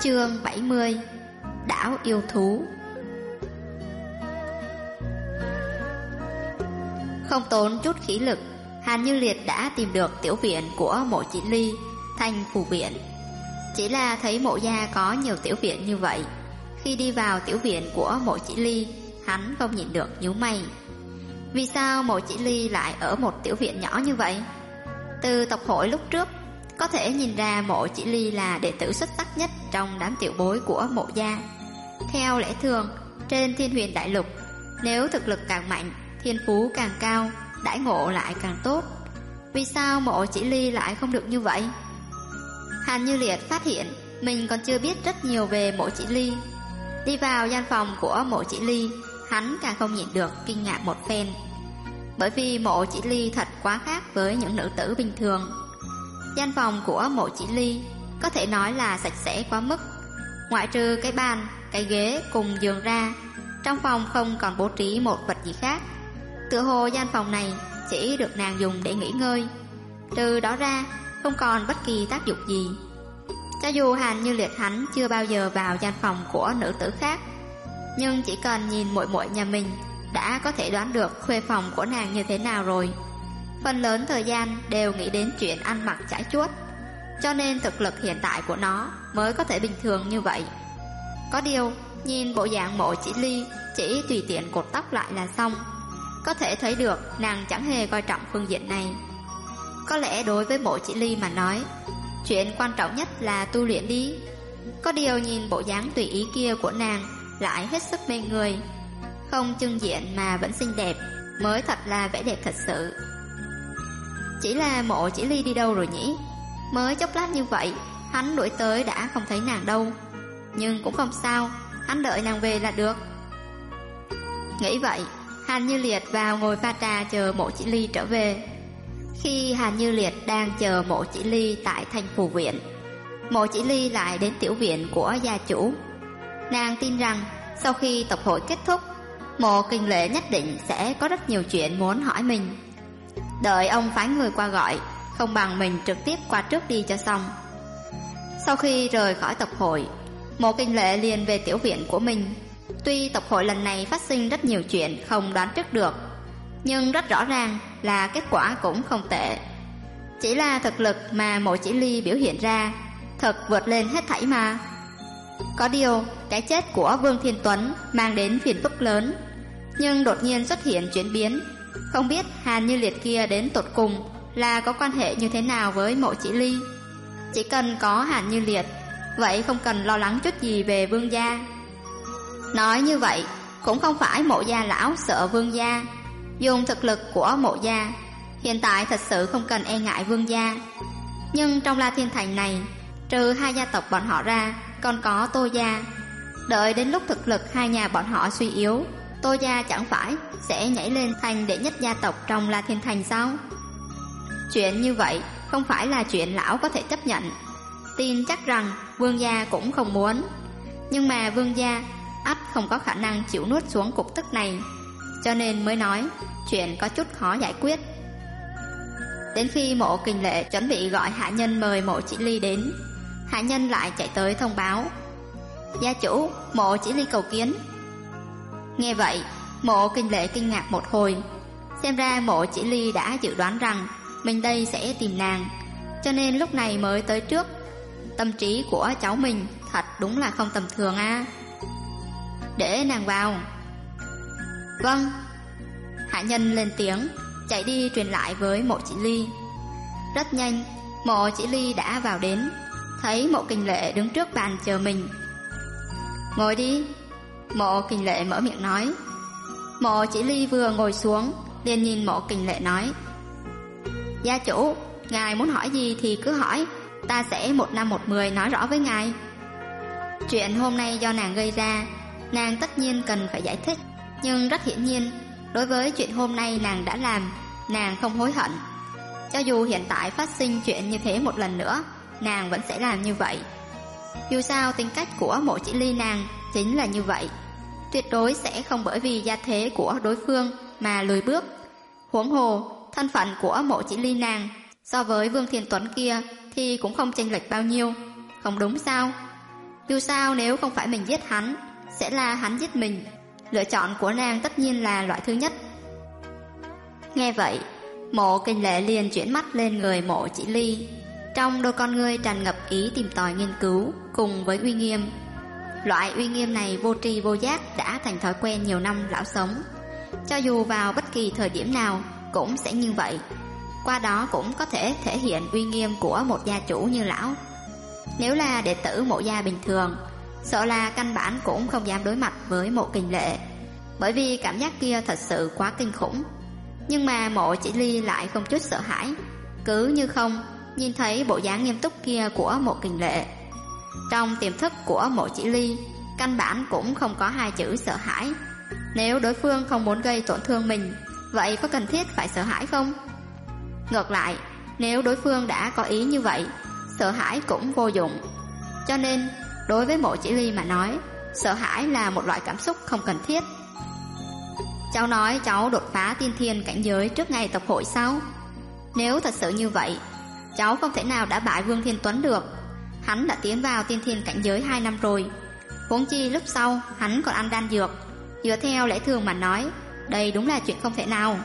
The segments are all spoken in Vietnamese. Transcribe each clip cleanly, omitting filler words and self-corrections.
Chương 70. Đảo yêu thú. Không tốn chút khí lực, Hàn Như Liệt đã tìm được tiểu viện của Mộ Chỉ Ly, thành phủ viện. Chỉ là thấy Mộ gia có nhiều tiểu viện như vậy, khi đi vào tiểu viện của Mộ Chỉ Ly, hắn không nhìn được nhíu mày. Vì sao Mộ Chỉ Ly lại ở một tiểu viện nhỏ như vậy? Từ tộc hội lúc trước, có thể nhìn ra Mộ Chỉ Ly là đệ tử xuất sắc nhất trong đám tiểu bối của Mộ gia. Theo lẽ thường, trên Thiên Huyền Đại Lục, nếu thực lực càng mạnh, thiên phú càng cao, đãi ngộ lại càng tốt. Vì sao Mộ Chỉ Ly lại không được như vậy? Hàn Như Liệt phát hiện mình còn chưa biết rất nhiều về Mộ Chỉ Ly. Đi vào gian phòng của Mộ Chỉ Ly, hắn càng không nhịn được kinh ngạc một phen. Bởi vì Mộ Chỉ Ly thật quá khác với những nữ tử bình thường. Gian phòng của Mộ Chỉ Ly có thể nói là sạch sẽ quá mức. Ngoại trừ cái bàn, cái ghế cùng giường ra, trong phòng không còn bố trí một vật gì khác. Tựa hồ gian phòng này chỉ được nàng dùng để nghỉ ngơi. Trừ đó ra không còn bất kỳ tác dụng gì. Cho dù Hàn Như Liệt hắn chưa bao giờ vào gian phòng của nữ tử khác, nhưng chỉ cần nhìn muội muội nhà mình đã có thể đoán được khuê phòng của nàng như thế nào rồi. Phần lớn thời gian đều nghĩ đến chuyện ăn mặc chải chuốt, cho nên thực lực hiện tại của nó mới có thể bình thường như vậy. Có điều, nhìn bộ dạng Mộ Chỉ Ly chỉ tùy tiện cột tóc lại là xong, có thể thấy được nàng chẳng hề coi trọng phương diện này. Có lẽ đối với Mộ Chỉ Ly mà nói, chuyện quan trọng nhất là tu luyện đi. Có điều nhìn bộ dáng tùy ý kia của nàng lại hết sức mê người. Không trưng diện mà vẫn xinh đẹp mới thật là vẻ đẹp thật sự. Chỉ là Mộ Chỉ Ly đi đâu rồi nhỉ? Mới chốc lát như vậy, hắn đuổi tới đã không thấy nàng đâu. Nhưng cũng không sao, hắn đợi nàng về là được. Nghĩ vậy, Hàn Như Liệt vào ngồi pha trà chờ Mộ Chỉ Ly trở về. Khi Hàn Như Liệt đang chờ Mộ Chỉ Ly tại thành phủ viện, Mộ Chỉ Ly lại đến tiểu viện của gia chủ. Nàng tin rằng sau khi tộc hội kết thúc, Mộ Kình Lệ nhất định sẽ có rất nhiều chuyện muốn hỏi mình. Đợi ông phái người qua gọi, không bằng mình trực tiếp qua trước đi cho xong. Sau khi rời khỏi tộc hội, Mộ Kình Lệ liền về tiểu viện của mình. Tuy tộc hội lần này phát sinh rất nhiều chuyện không đoán trước được, nhưng rất rõ ràng là kết quả cũng không tệ. Chỉ là thực lực mà Mộ Chỉ Ly biểu hiện ra thật vượt lên hết thảy mà. Có điều, cái chết của Vương Thiên Tuấn mang đến phiền phức lớn, nhưng đột nhiên xuất hiện chuyển biến. Không biết Hàn Như Liệt kia đến tột cùng là có quan hệ như thế nào với Mộ Chỉ Ly. Chỉ cần có Hàn Như Liệt, vậy không cần lo lắng chút gì về Vương gia. Nói như vậy, cũng không phải Mộ gia lão sợ Vương gia. Dùng thực lực của Mộ gia, hiện tại thật sự không cần e ngại Vương gia. Nhưng trong La Thiên Thành này, trừ hai gia tộc bọn họ ra, còn có Tô gia. Đợi đến lúc thực lực hai nhà bọn họ suy yếu, Tô gia chẳng phải sẽ nhảy lên thành đệ nhất gia tộc trong La Thiên Thành sao? Chuyện như vậy không phải là chuyện lão có thể chấp nhận. Tin chắc rằng Vương gia cũng không muốn. Nhưng mà Vương gia ắt không có khả năng chịu nuốt xuống cục tức này, cho nên mới nói chuyện có chút khó giải quyết. Đến khi Mộ Kình Lệ chuẩn bị gọi hạ nhân mời Mộ Chỉ Ly đến, hạ nhân lại chạy tới thông báo: gia chủ, Mộ Chỉ Ly cầu kiến. Nghe vậy, Mộ Kình Lệ kinh ngạc một hồi. Xem ra Mộ Chỉ Ly đã dự đoán rằng mình đây sẽ tìm nàng, cho nên lúc này mới tới trước. Tâm trí của cháu mình thật đúng là không tầm thường a. Để nàng vào. Vâng. Hạ nhân lên tiếng, chạy đi truyền lại với Mộ Chỉ Ly. Rất nhanh, Mộ Chỉ Ly đã vào đến, thấy Mộ Kình Lệ đứng trước bàn chờ mình. Ngồi đi. Mộ Kình Lệ mở miệng nói. Mộ Chỉ Ly vừa ngồi xuống, liền nhìn Mộ Kình Lệ nói: gia chủ, ngài muốn hỏi gì thì cứ hỏi, ta sẽ một năm một mười nói rõ với ngài. Chuyện hôm nay do nàng gây ra, nàng tất nhiên cần phải giải thích. Nhưng rất hiển nhiên, đối với chuyện hôm nay nàng đã làm, nàng không hối hận. Cho dù hiện tại phát sinh chuyện như thế một lần nữa, nàng vẫn sẽ làm như vậy. Dù sao tính cách của Mộ Chỉ Ly nàng chính là như vậy, tuyệt đối sẽ không bởi vì gia thế của đối phương mà lùi bước. Huống hồ, thân phận của Mộ Chỉ Ly nàng so với Vương Thiên Tuấn kia thì cũng không chênh lệch bao nhiêu, không đúng sao? Dù sao nếu không phải mình giết hắn, sẽ là hắn giết mình. Lựa chọn của nàng tất nhiên là loại thứ nhất. Nghe vậy, Mộ Kình Lệ liền chuyển mắt lên người Mộ Chỉ Ly. Trong đôi con ngươi tràn ngập ý tìm tòi nghiên cứu cùng với uy nghiêm. Loại uy nghiêm này vô tri vô giác đã thành thói quen nhiều năm lão sống. Cho dù vào bất kỳ thời điểm nào cũng sẽ như vậy. Qua đó cũng có thể thể hiện uy nghiêm của một gia chủ như lão. Nếu là đệ tử Mộ gia bình thường, sợ là căn bản cũng không dám đối mặt với Mộ Kình Lệ, bởi vì cảm giác kia thật sự quá kinh khủng. Nhưng mà Mộ Chỉ Ly lại không chút sợ hãi, cứ như không nhìn thấy bộ dáng nghiêm túc kia của Mộ Kình Lệ. Trong tiềm thức của Mộ Chỉ Ly, căn bản cũng không có hai chữ sợ hãi. Nếu đối phương không muốn gây tổn thương mình, vậy có cần thiết phải sợ hãi không? Ngược lại, nếu đối phương đã có ý như vậy, sợ hãi cũng vô dụng. Cho nên, đối với Mộ Chỉ Ly mà nói, sợ hãi là một loại cảm xúc không cần thiết. Cháu nói cháu đột phá tiên thiên cảnh giới trước ngày tộc hội sao? Nếu thật sự như vậy, cháu không thể nào đã bại Vương Thiên Tuấn được. Hắn đã tiến vào tiên thiên cảnh giới 2 năm rồi. Huống chi lúc sau hắn còn ăn đan dược. Dựa theo lẽ thường mà nói, đây đúng là chuyện không thể nào.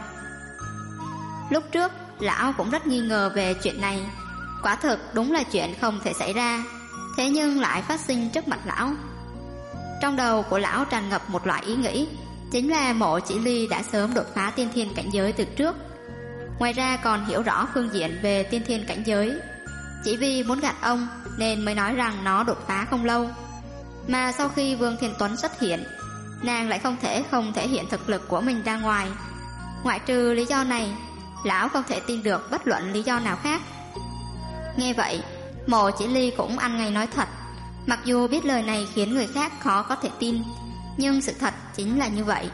Lúc trước, lão cũng rất nghi ngờ về chuyện này. Quả thực đúng là chuyện không thể xảy ra, thế nhưng lại phát sinh trước mặt lão. Trong đầu của lão tràn ngập một loại ý nghĩ, chính là Mộ Chỉ Ly đã sớm đột phá tiên thiên cảnh giới từ trước. Ngoài ra còn hiểu rõ phương diện về tiên thiên cảnh giới. Chỉ vì muốn gạt ông nên mới nói rằng nó đột phá không lâu. Mà sau khi Vương Thiên Tuấn xuất hiện, nàng lại không thể hiện thực lực của mình ra ngoài. Ngoại trừ lý do này, lão không thể tin được bất luận lý do nào khác. Nghe vậy, Mộ Chỉ Ly cũng ăn ngay nói thật. Mặc dù biết lời này khiến người khác khó có thể tin, nhưng sự thật chính là như vậy.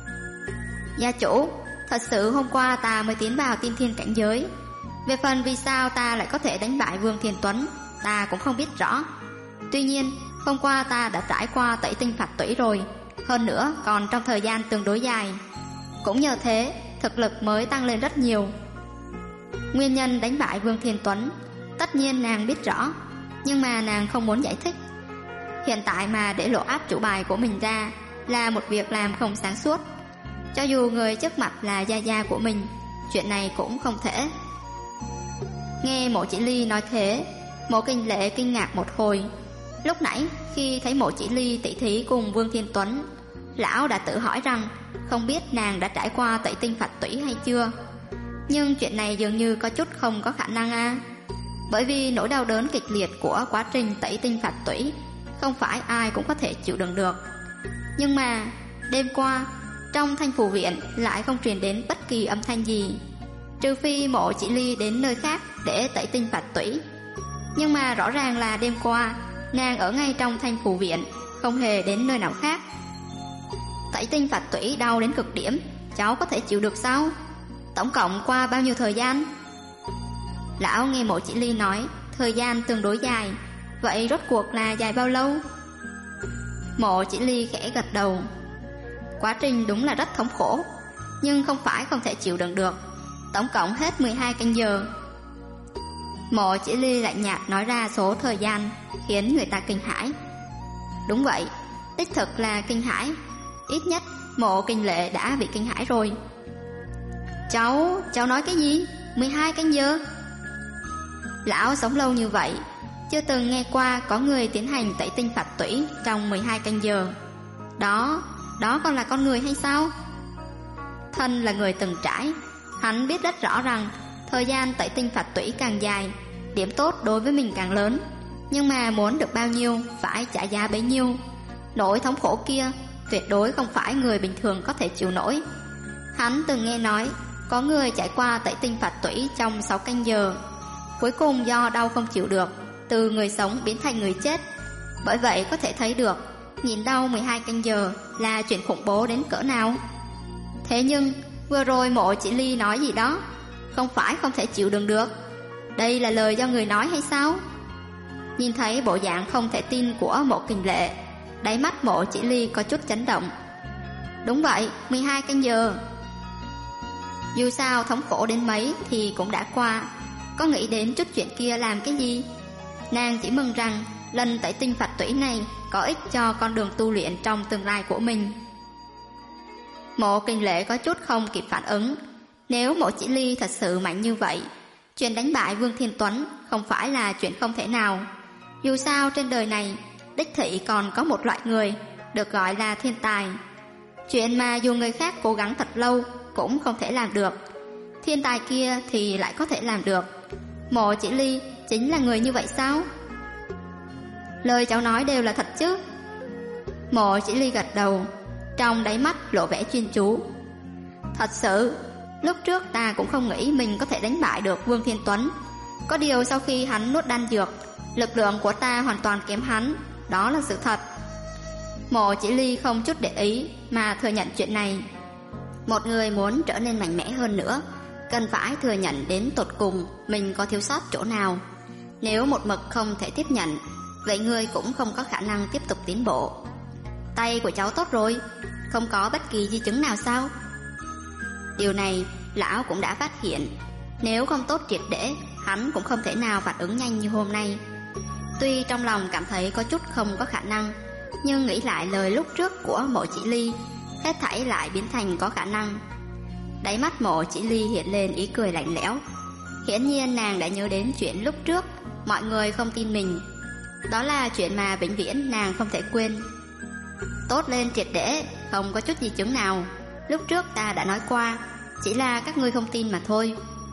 Gia chủ, thật sự hôm qua ta mới tiến vào tiên thiên cảnh giới. Về phần vì sao ta lại có thể đánh bại Vương Thiên Tuấn, ta cũng không biết rõ. Tuy nhiên, hôm qua ta đã trải qua tẩy tinh phạt tủy rồi, hơn nữa còn trong thời gian tương đối dài. Cũng nhờ thế, thực lực mới tăng lên rất nhiều. Nguyên nhân đánh bại Vương Thiên Tuấn, tất nhiên nàng biết rõ, nhưng mà nàng không muốn giải thích. Hiện tại mà để lộ áp chủ bài của mình ra là một việc làm không sáng suốt. Cho dù người trước mặt là gia gia của mình, chuyện này cũng không thể. Nghe Mộ Chỉ Ly nói thế, Mộ Kình Lệ kinh ngạc một hồi. Lúc nãy khi thấy Mộ Chỉ Ly tỷ thí cùng Vương Thiên Tuấn, lão đã tự hỏi rằng không biết nàng đã trải qua tẩy tinh phạt tủy hay chưa. Nhưng chuyện này dường như có chút không có khả năng a. Bởi vì nỗi đau đớn kịch liệt của quá trình tẩy tinh phạt tủy không phải ai cũng có thể chịu đựng được. Nhưng mà đêm qua trong Thanh Phù Viện lại không truyền đến bất kỳ âm thanh gì, trừ phi Mộ Chỉ Ly đến nơi khác để tẩy tinh phạt tủy. Nhưng mà rõ ràng là đêm qua nàng ở ngay trong Thanh Phù Viện, không hề đến nơi nào khác. Tẩy tinh phạt tủy đau đến cực điểm, cháu có thể chịu được sao? Tổng cộng qua bao nhiêu thời gian? Lão nghe Mộ Chỉ Ly nói thời gian tương đối dài, vậy rốt cuộc là dài bao lâu? Mộ Chỉ Ly khẽ gật đầu. Quá trình đúng là rất thống khổ, nhưng không phải không thể chịu đựng được. Tổng cộng hết 12 canh giờ. Mộ Chỉ Ly lạnh nhạt nói ra số thời gian, khiến người ta kinh hãi. Đúng vậy, đích thực là kinh hãi. Ít nhất Mộ Kình Lệ đã bị kinh hãi rồi. Cháu nói cái gì? 12 canh giờ? Lão sống lâu như vậy, chưa từng nghe qua có người tiến hành tẩy tinh phạt tủy trong 12 canh giờ. Đó còn là con người hay sao? Thân là người từng trải, hắn biết rất rõ rằng thời gian tẩy tinh phạt tủy càng dài, điểm tốt đối với mình càng lớn. Nhưng mà muốn được bao nhiêu phải trả giá bấy nhiêu. Nỗi thống khổ kia tuyệt đối không phải người bình thường có thể chịu nổi. Hắn từng nghe nói có người trải qua tẩy tinh phạt tủy trong 6 canh giờ, cuối cùng do đau không chịu được, từ người sống biến thành người chết. Bởi vậy có thể thấy được nhịn đau 12 canh giờ là chuyện khủng bố đến cỡ nào. Thế nhưng vừa rồi Mộ Chỉ Ly nói gì đó, không phải không thể chịu đựng được. Đây là lời do người nói hay sao? Nhìn thấy bộ dạng không thể tin của Mộ Kình Lệ, đáy mắt Mộ Chỉ Ly có chút chấn động. Đúng vậy, 12 canh giờ. Dù sao thống khổ đến mấy thì cũng đã qua, có nghĩ đến chút chuyện kia làm cái gì. Nàng chỉ mừng rằng lần tẩy tinh phạt tủy này có ích cho con đường tu luyện trong tương lai của mình. Mộ Kinh Lễ có chút không kịp phản ứng. Nếu Mộ Chỉ Ly thật sự mạnh như vậy, chuyện đánh bại Vương Thiên Tuấn không phải là chuyện không thể nào. Dù sao trên đời này đích thị còn có một loại người được gọi là thiên tài. Chuyện mà dù người khác cố gắng thật lâu cũng không thể làm được, thiên tài kia thì lại có thể làm được. Mộ Chỉ Ly chính là người như vậy sao? Lời cháu nói đều là thật chứ? Mộ Chỉ Ly gật đầu, trong đáy mắt lộ vẻ chuyên chú. Thật sự, lúc trước ta cũng không nghĩ mình có thể đánh bại được Vương Thiên Tuấn. Có điều sau khi hắn nuốt đan dược, lực lượng của ta hoàn toàn kém hắn, đó là sự thật. Mộ Chỉ Ly không chút để ý mà thừa nhận chuyện này. Một người muốn trở nên mạnh mẽ hơn nữa, cần phải thừa nhận đến tột cùng mình có thiếu sót chỗ nào. Nếu một mực không thể tiếp nhận, vậy người cũng không có khả năng tiếp tục tiến bộ. Tay của cháu tốt rồi, không có bất kỳ di chứng nào sao? Điều này lão cũng đã phát hiện. Nếu không tốt triệt để, hắn cũng không thể nào phản ứng nhanh như hôm nay. Tuy trong lòng cảm thấy có chút không có khả năng, nhưng nghĩ lại lời lúc trước của Mộ Chỉ Ly, hết thảy lại biến thành có khả năng. Đáy mắt Mộ Chỉ Ly hiện lên ý cười lạnh lẽo. Hiển nhiên nàng đã nhớ đến chuyện lúc trước mọi người không tin mình. Đó là chuyện mà vĩnh viễn nàng không thể quên. Tốt lên triệt để, không có chút di chứng nào. Lúc trước ta đã nói qua, chỉ là các ngươi không tin mà thôi.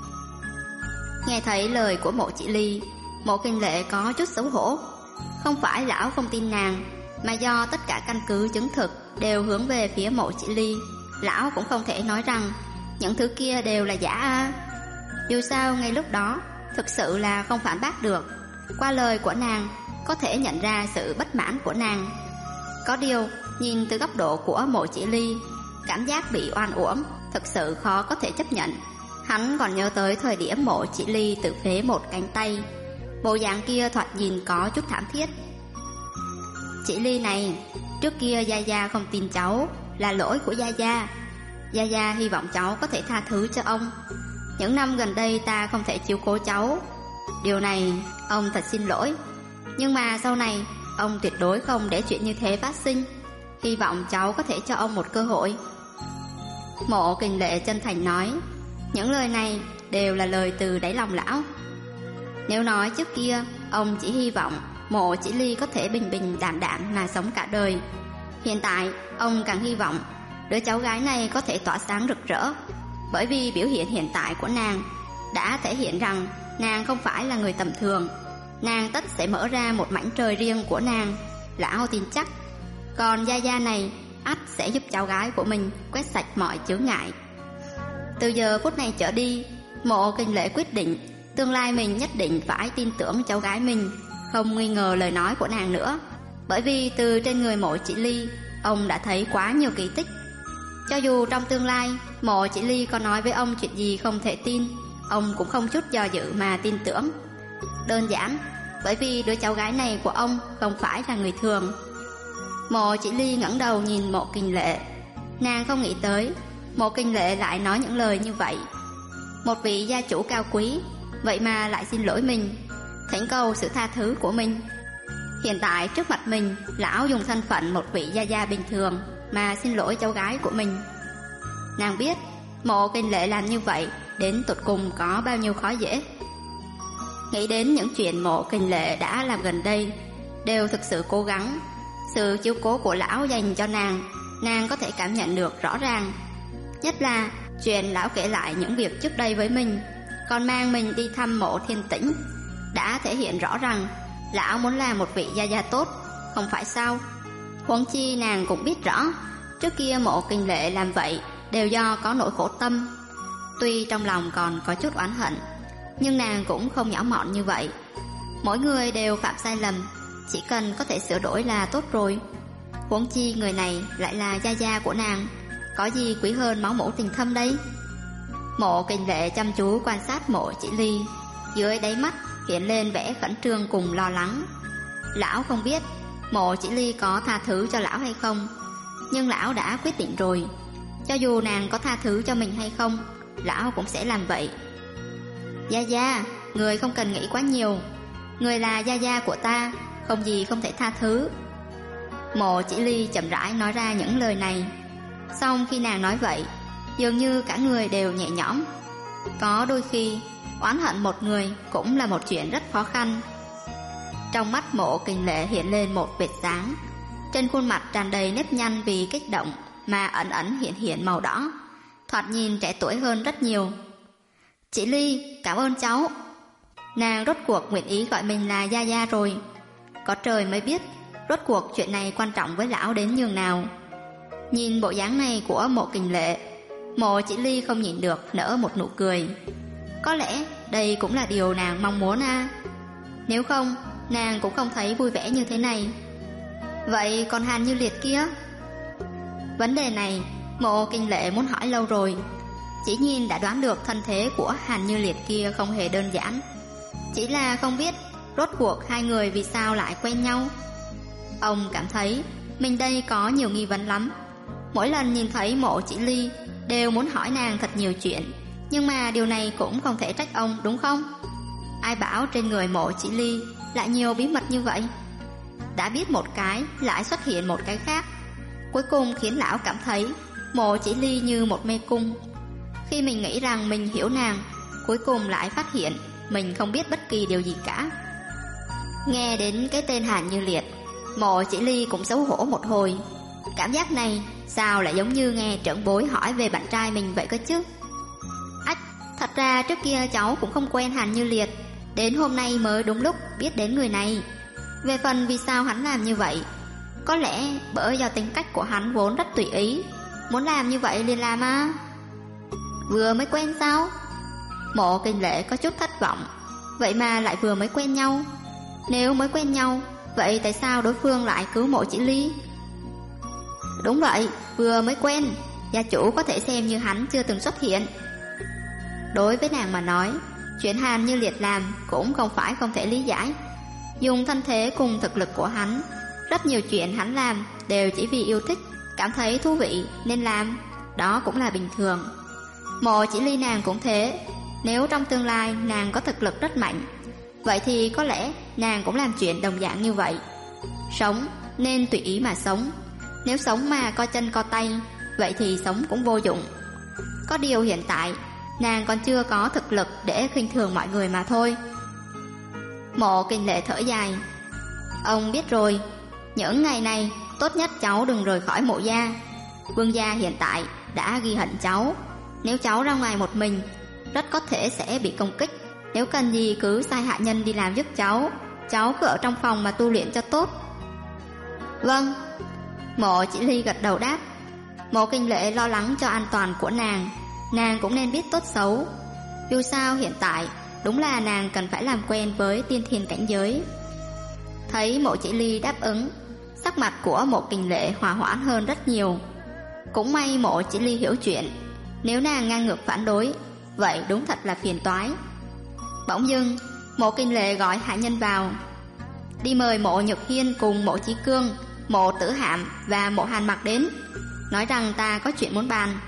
Nghe thấy lời của Mộ Chỉ Ly, Mộ Kinh Lễ có chút xấu hổ. Không phải lão không tin nàng, mà do tất cả căn cứ chứng thực đều hướng về phía Mộ Chỉ Ly, lão cũng không thể nói rằng những thứ kia đều là giả a. Dù sao ngay lúc đó thực sự là không phản bác được. Qua lời của nàng có thể nhận ra sự bất mãn của nàng. Có điều nhìn từ góc độ của Mộ Chỉ Ly, cảm giác bị oan uổng thực sự khó có thể chấp nhận. Hắn còn nhớ tới thời điểm Mộ Chỉ Ly tự phế một cánh tay, bộ dạng kia thoạt nhìn có chút thảm thiết. Chỉ Ly này, trước kia Gia Gia không tin cháu là lỗi của Gia Gia. Gia Gia hy vọng cháu có thể tha thứ cho ông. Những năm gần đây ta không thể chiếu cố cháu, điều này ông thật xin lỗi. Nhưng mà sau này ông tuyệt đối không để chuyện như thế phát sinh. Hy vọng cháu có thể cho ông một cơ hội. Mộ Kinh Lễ chân thành nói. Những lời này đều là lời từ đáy lòng lão. Nếu nói trước kia ông chỉ hy vọng Mộ Chỉ Ly có thể bình bình đạm đạm mà sống cả đời, hiện tại ông càng hy vọng đứa cháu gái này có thể tỏa sáng rực rỡ. Bởi vì biểu hiện hiện tại của nàng đã thể hiện rằng nàng không phải là người tầm thường. Nàng tất sẽ mở ra một mảnh trời riêng của nàng, lão tin chắc. Còn Gia Gia này ắt sẽ giúp cháu gái của mình quét sạch mọi chướng ngại. Từ giờ phút này trở đi, Mộ Kinh Lễ quyết định tương lai mình nhất định phải tin tưởng cháu gái mình, không nghi ngờ lời nói của nàng nữa. Bởi vì từ trên người Mộ Chỉ Ly, ông đã thấy quá nhiều kỳ tích. Cho dù trong tương lai Mộ Chỉ Ly có nói với ông chuyện gì không thể tin, ông cũng không chút do dự mà tin tưởng. Đơn giản bởi vì đứa cháu gái này của ông không phải là người thường. Mộ Chỉ Ly ngẩng đầu nhìn Mộ Kinh Lễ. Nàng không nghĩ tới Mộ Kinh Lễ lại nói những lời như vậy. Một vị gia chủ cao quý vậy mà lại xin lỗi mình, thỉnh cầu sự tha thứ của mình. Hiện tại trước mặt mình, lão dùng thân phận một vị gia gia bình thường mà xin lỗi cháu gái của mình. Nàng biết Mộ Kinh Lễ làm như vậy đến tột cùng có bao nhiêu khó dễ. Nghĩ đến những chuyện Mộ Kinh Lễ đã làm gần đây đều thực sự cố gắng. Sự chiếu cố của lão dành cho nàng có thể cảm nhận được rõ ràng. Nhất là chuyện lão kể lại những việc trước đây với mình, còn mang mình đi thăm Mộ Thiên Tĩnh, đã thể hiện rõ rằng lão muốn là một vị gia gia tốt, không phải sao? Huống chi nàng cũng biết rõ trước kia Mộ Kinh Lễ làm vậy đều do có nỗi khổ tâm. Tuy trong lòng còn có chút oán hận, nhưng nàng cũng không nhỏ mọn như vậy. Mỗi người đều phạm sai lầm, chỉ cần có thể sửa đổi là tốt rồi. Huống chi người này lại là gia gia của nàng, có gì quý hơn máu mủ tình thâm đây? Mộ Kinh Lễ chăm chú quan sát Mộ Chỉ Ly, dưới đáy mắt hiện lên vẻ khẩn trương cùng lo lắng. Lão không biết Mộ Chỉ Ly có tha thứ cho lão hay không, nhưng lão đã quyết định rồi. Cho dù nàng có tha thứ cho mình hay không, lão cũng sẽ làm vậy. Gia Gia, người không cần nghĩ quá nhiều. Người là gia gia của ta, không gì không thể tha thứ. Mộ Chỉ Ly chậm rãi nói ra những lời này. Xong khi nàng nói vậy, dường như cả người đều nhẹ nhõm. Có đôi khi oán hận một người cũng là một chuyện rất khó khăn. Trong mắt Mộ Kình Lệ hiện lên một vệt sáng, trên khuôn mặt tràn đầy nếp nhăn vì kích động mà ẩn ẩn hiện màu đỏ, thoạt nhìn trẻ tuổi hơn rất nhiều. Chỉ Ly, cảm ơn cháu. Nàng rốt cuộc nguyện ý gọi mình là Gia Gia rồi. Có trời mới biết rốt cuộc chuyện này quan trọng với lão đến nhường nào. Nhìn bộ dáng này của Mộ Kình Lệ, Mộ Chỉ Ly không nhịn được nở một nụ cười. Có lẽ đây cũng là điều nàng mong muốn à. Nếu không, nàng cũng không thấy vui vẻ như thế này. Vậy còn Hàn Như Liệt kia? Vấn đề này Mộ Kình Lệ muốn hỏi lâu rồi. Chỉ nhìn đã đoán được thân thế của Hàn Như Liệt kia không hề đơn giản. Chỉ là không biết rốt cuộc hai người vì sao lại quen nhau. Ông cảm thấy mình đây có nhiều nghi vấn lắm. Mỗi lần nhìn thấy Mộ Chỉ Ly đều muốn hỏi nàng thật nhiều chuyện, nhưng mà điều này cũng không thể trách ông, đúng không? Ai bảo trên người Mộ Chỉ Ly lại nhiều bí mật như vậy? Đã biết một cái lại xuất hiện một cái khác, cuối cùng khiến lão cảm thấy Mộ Chỉ Ly như một mê cung. Khi mình nghĩ rằng mình hiểu nàng, cuối cùng lại phát hiện mình không biết bất kỳ điều gì cả. Nghe đến cái tên Hàn Như Liệt, Mộ Chỉ Ly cũng xấu hổ một hồi. Cảm giác này sao lại giống như nghe trưởng bối hỏi về bạn trai mình vậy cơ chứ? Ách, thật ra trước kia cháu cũng không quen Hàn Như Liệt, đến hôm nay mới đúng lúc biết đến người này. Về phần vì sao hắn làm như vậy, có lẽ bởi do tính cách của hắn vốn rất tùy ý, muốn làm như vậy liền làm à. Vừa mới quen sao? Mộ Kình Lệ có chút thất vọng. Vậy mà lại vừa mới quen nhau. Nếu mới quen nhau, vậy tại sao đối phương lại cứu Mộ Chỉ Ly? Đúng vậy, vừa mới quen, gia chủ có thể xem như hắn chưa từng xuất hiện. Đối với nàng mà nói, chuyện Hàn Như Liệt làm cũng không phải không thể lý giải. Dùng thân thế cùng thực lực của hắn, rất nhiều chuyện hắn làm đều chỉ vì yêu thích, cảm thấy thú vị nên làm, đó cũng là bình thường. Mộ Chỉ Ly nàng cũng thế. Nếu trong tương lai nàng có thực lực rất mạnh, vậy thì có lẽ nàng cũng làm chuyện đồng dạng như vậy. Sống nên tùy ý mà sống. Nếu sống mà co chân co tay, vậy thì sống cũng vô dụng. Có điều hiện tại nàng còn chưa có thực lực để khinh thường mọi người mà thôi. Mộ Kình Lệ thở dài. Ông biết rồi, những ngày này tốt nhất cháu đừng rời khỏi Mộ gia. Vương gia hiện tại đã ghi hận cháu. Nếu cháu ra ngoài một mình, rất có thể sẽ bị công kích. Nếu cần gì cứ sai hạ nhân đi làm giúp cháu, cháu cứ ở trong phòng mà tu luyện cho tốt. Vâng. Mộ Chỉ Ly gật đầu đáp. Mộ Kình Lệ lo lắng cho an toàn của nàng cũng nên biết tốt xấu. Dù sao hiện tại đúng là nàng cần phải làm quen với tiên thiên cảnh giới. Thấy Mộ Chỉ Ly đáp ứng, sắc mặt của Mộ Kình Lệ hòa hoãn hơn rất nhiều. Cũng may Mộ Chỉ Ly hiểu chuyện, nếu nàng ngang ngược phản đối, vậy đúng thật là phiền toái. Bỗng dưng Mộ Kình Lệ gọi hạ nhân vào, đi mời Mộ Nhược Hiên cùng Mộ Chí Cương, Mộ Tử Hạm và Mộ Hàn Mặc đến, nói rằng ta có chuyện muốn bàn.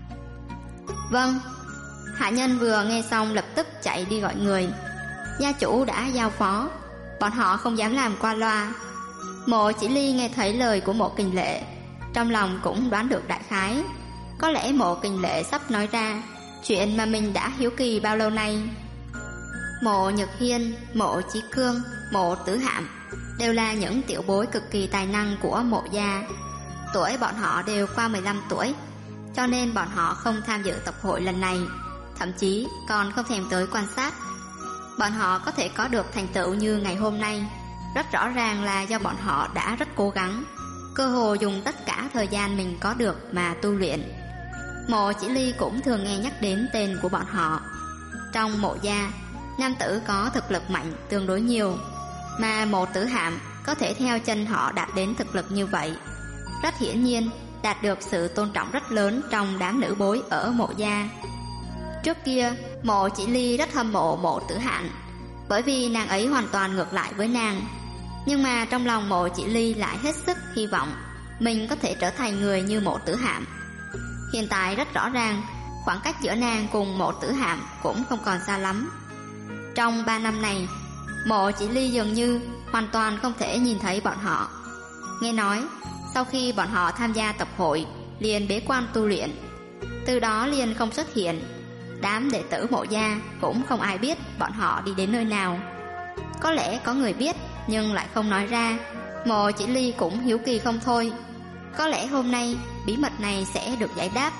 Vâng. Hạ nhân vừa nghe xong lập tức chạy đi gọi người. Gia chủ đã giao phó, bọn họ không dám làm qua loa. Mộ Chỉ Ly nghe thấy lời của Mộ Kình Lệ, trong lòng cũng đoán được đại khái. Có lẽ Mộ Kình Lệ sắp nói ra chuyện mà mình đã hiếu kỳ bao lâu nay. Mộ Nhược Hiên, Mộ Chí Cương, Mộ Tử Hạm đều là những tiểu bối cực kỳ tài năng của Mộ gia. Tuổi bọn họ đều qua 15 tuổi, cho nên bọn họ không tham dự tập hội lần này, thậm chí còn không thèm tới quan sát. Bọn họ có thể có được thành tựu như ngày hôm nay, rất rõ ràng là do bọn họ đã rất cố gắng, cơ hồ dùng tất cả thời gian mình có được mà tu luyện. Mộ Chỉ Ly cũng thường nghe nhắc đến tên của bọn họ. Trong Mộ gia, nam tử có thực lực mạnh tương đối nhiều, mà Mộ Tử Hạm có thể theo chân họ đạt đến thực lực như vậy, rất hiển nhiên đạt được sự tôn trọng rất lớn trong đám nữ bối ở Mộ gia. Trước kia Mộ Chỉ Ly rất hâm mộ Mộ Tử Hạm, bởi vì nàng ấy hoàn toàn ngược lại với nàng. Nhưng mà trong lòng Mộ Chỉ Ly lại hết sức hy vọng mình có thể trở thành người như Mộ Tử Hạm. Hiện tại rất rõ ràng, khoảng cách giữa nàng cùng Mộ Tử Hạm cũng không còn xa lắm. Trong 3 năm này, Mộ Chỉ Ly dường như hoàn toàn không thể nhìn thấy bọn họ. Nghe nói sau khi bọn họ tham gia tập hội liền bế quan tu luyện, từ đó liền không xuất hiện. Đám đệ tử Mộ gia cũng không ai biết bọn họ đi đến nơi nào. Có lẽ có người biết nhưng lại không nói ra. Mộ Chỉ Ly cũng hiếu kỳ không thôi. Có lẽ hôm nay bí mật này sẽ được giải đáp.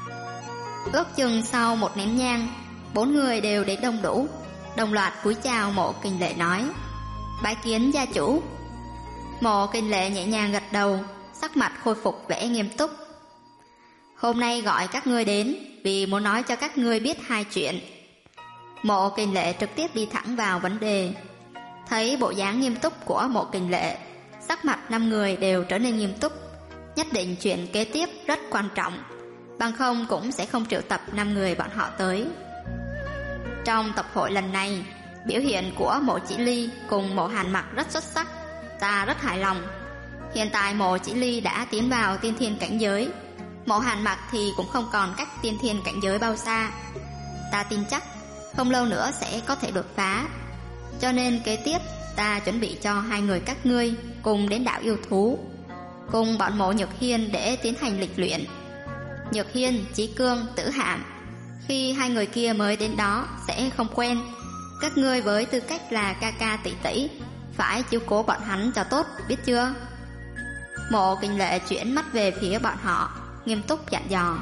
Ước chừng sau một nén nhang, 4 người đều đến đông đủ, đồng loạt cúi chào Mộ Kình Lệ nói: bái kiến gia chủ. Mộ Kình Lệ nhẹ nhàng gật đầu, sắc mặt khôi phục vẻ nghiêm túc. Hôm nay gọi các ngươi đến vì muốn nói cho các ngươi biết 2 chuyện. Mộ Kình Lệ trực tiếp đi thẳng vào vấn đề. Thấy bộ dáng nghiêm túc của Mộ Kình Lệ, sắc mặt 5 người đều trở nên nghiêm túc. Nhất định chuyện kế tiếp rất quan trọng, bằng không cũng sẽ không triệu tập 5 người bọn họ tới. Trong tập hội lần này, biểu hiện của Mộ Chỉ Ly cùng Mộ Hàn Mặc rất xuất sắc, ta rất hài lòng. Hiện tại Mộ Chỉ Ly đã tiến vào tiên thiên cảnh giới, Mộ Hàn Mặc thì cũng không còn cách tiên thiên cảnh giới bao xa. Ta tin chắc không lâu nữa sẽ có thể đột phá. Cho nên kế tiếp ta chuẩn bị cho 2 người các ngươi cùng đến đảo yêu thú, cùng bọn Mộ Nhược Hiên để tiến hành lịch luyện. Nhược Hiên, Chí Cương, Tử Hạm, khi 2 người kia mới đến đó sẽ không quen. Các ngươi với tư cách là ca ca tỷ tỷ phải chiếu cố bọn hắn cho tốt, biết chưa? Mộ Kình Lệ chuyển mắt về phía bọn họ, nghiêm túc dặn dò.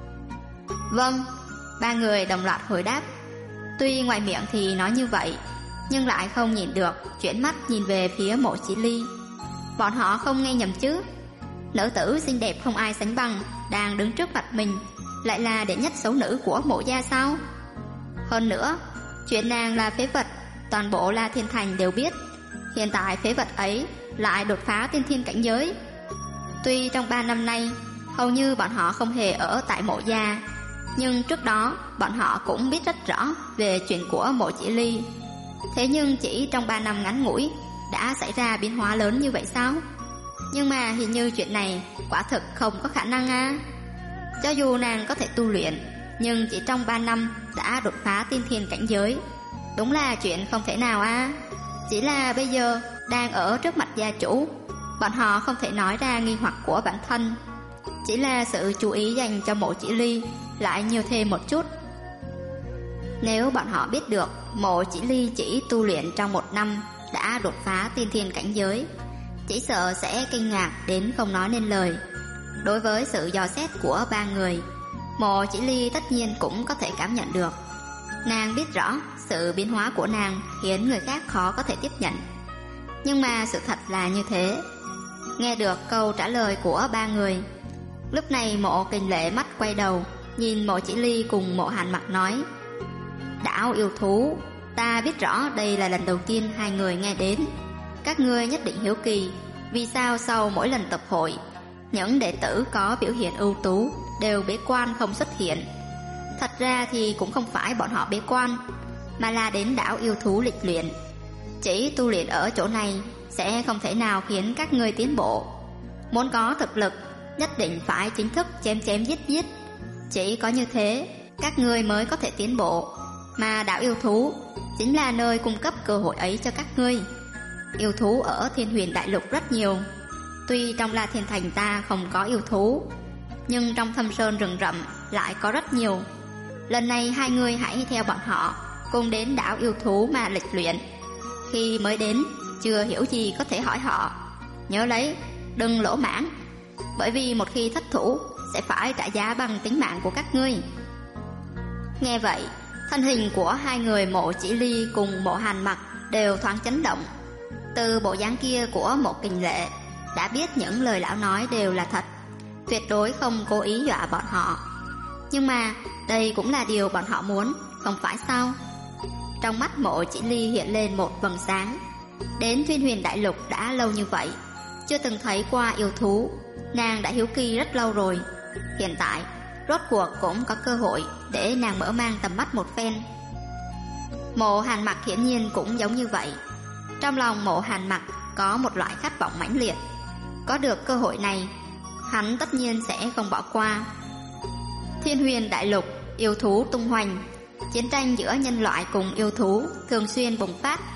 Vâng, 3 người đồng loạt hồi đáp. Tuy ngoài miệng thì nói như vậy, nhưng lại không nhìn được chuyển mắt nhìn về phía Mộ Chỉ Ly. Bọn họ không nghe nhầm chứ? Nữ tử xinh đẹp không ai sánh bằng đang đứng trước mặt mình lại là đệ nhất xấu nữ của Mộ gia sao? Hơn nữa, chuyện nàng là phế vật toàn bộ La Thiên Thành đều biết. Hiện tại phế vật ấy lại đột phá tiên thiên cảnh giới. Tuy trong 3 năm nay hầu như bọn họ không hề ở tại Mộ gia, nhưng trước đó bọn họ cũng biết rất rõ về chuyện của Mộ Chỉ Ly. Thế nhưng chỉ trong 3 năm ngắn ngủi đã xảy ra biến hóa lớn như vậy sao? Nhưng mà hình như chuyện này quả thực không có khả năng à. Cho dù nàng có thể tu luyện, nhưng chỉ trong 3 năm đã đột phá tiên thiên cảnh giới, đúng là chuyện không thể nào à. Chỉ là bây giờ đang ở trước mặt gia chủ, bọn họ không thể nói ra nghi hoặc của bản thân. Chỉ là sự chú ý dành cho Mộ Chỉ Ly lại nhiều thêm một chút. Nếu bọn họ biết được Mộ Chỉ Ly chỉ tu luyện trong 1 năm đã đột phá tiên thiên cảnh giới, chỉ sợ sẽ kinh ngạc đến không nói nên lời. Đối với sự dò xét của 3 người, Mộ Chỉ Ly tất nhiên cũng có thể cảm nhận được. Nàng biết rõ sự biến hóa của nàng khiến người khác khó có thể tiếp nhận. Nhưng mà sự thật là như thế. Nghe được câu trả lời của 3 người, lúc này Mộ Kình Lệ mắt quay đầu nhìn Mộ Chỉ Ly cùng Mộ Hàn Mặc nói: đảo yêu thú, ta biết rõ đây là lần đầu tiên 2 người nghe đến. Các ngươi nhất định hiếu kỳ vì sao sau mỗi lần tập hội, những đệ tử có biểu hiện ưu tú đều bế quan không xuất hiện. Thật ra thì cũng không phải bọn họ bế quan, mà là đến đảo yêu thú lịch luyện. Chỉ tu luyện ở chỗ này sẽ không thể nào khiến các ngươi tiến bộ. Muốn có thực lực, nhất định phải chính thức chém chém giết giết. Chỉ có như thế, các ngươi mới có thể tiến bộ. Mà đảo yêu thú chính là nơi cung cấp cơ hội ấy cho các ngươi. Yêu thú ở Thiên Huyền Đại Lục rất nhiều. Tuy trong La Thiên Thành ta không có yêu thú, nhưng trong thâm sơn rừng rậm lại có rất nhiều. Lần này 2 người hãy theo bọn họ cùng đến đảo yêu thú mà lịch luyện. Khi mới đến, chưa hiểu gì có thể hỏi họ. Nhớ lấy, đừng lỗ mãng, bởi vì một khi thất thủ sẽ phải trả giá bằng tính mạng của các ngươi. Nghe vậy, thân hình của 2 người Mộ Chỉ Ly cùng Mộ Hàn Mặc đều thoáng chấn động. Từ bộ dáng kia của Mộ Kình Lệ đã biết những lời lão nói đều là thật, tuyệt đối không cố ý dọa bọn họ. Nhưng mà đây cũng là điều bọn họ muốn, không phải sao? Trong mắt Mộ Chỉ Ly hiện lên một vầng sáng. Đến Thiên Huyền Đại Lục đã lâu như vậy, chưa từng thấy qua yêu thú, nàng đã hiếu kỳ rất lâu rồi. Hiện tại rốt cuộc cũng có cơ hội để nàng mở mang tầm mắt một phen. Mộ Hàn Mặc hiển nhiên cũng giống như vậy. Trong lòng Mộ Hàn Mặc có một loại khát vọng mãnh liệt. Có được cơ hội này, hắn tất nhiên sẽ không bỏ qua. Thiên Huyền Đại Lục, yêu thú tung hoành, chiến tranh giữa nhân loại cùng yêu thú thường xuyên bùng phát.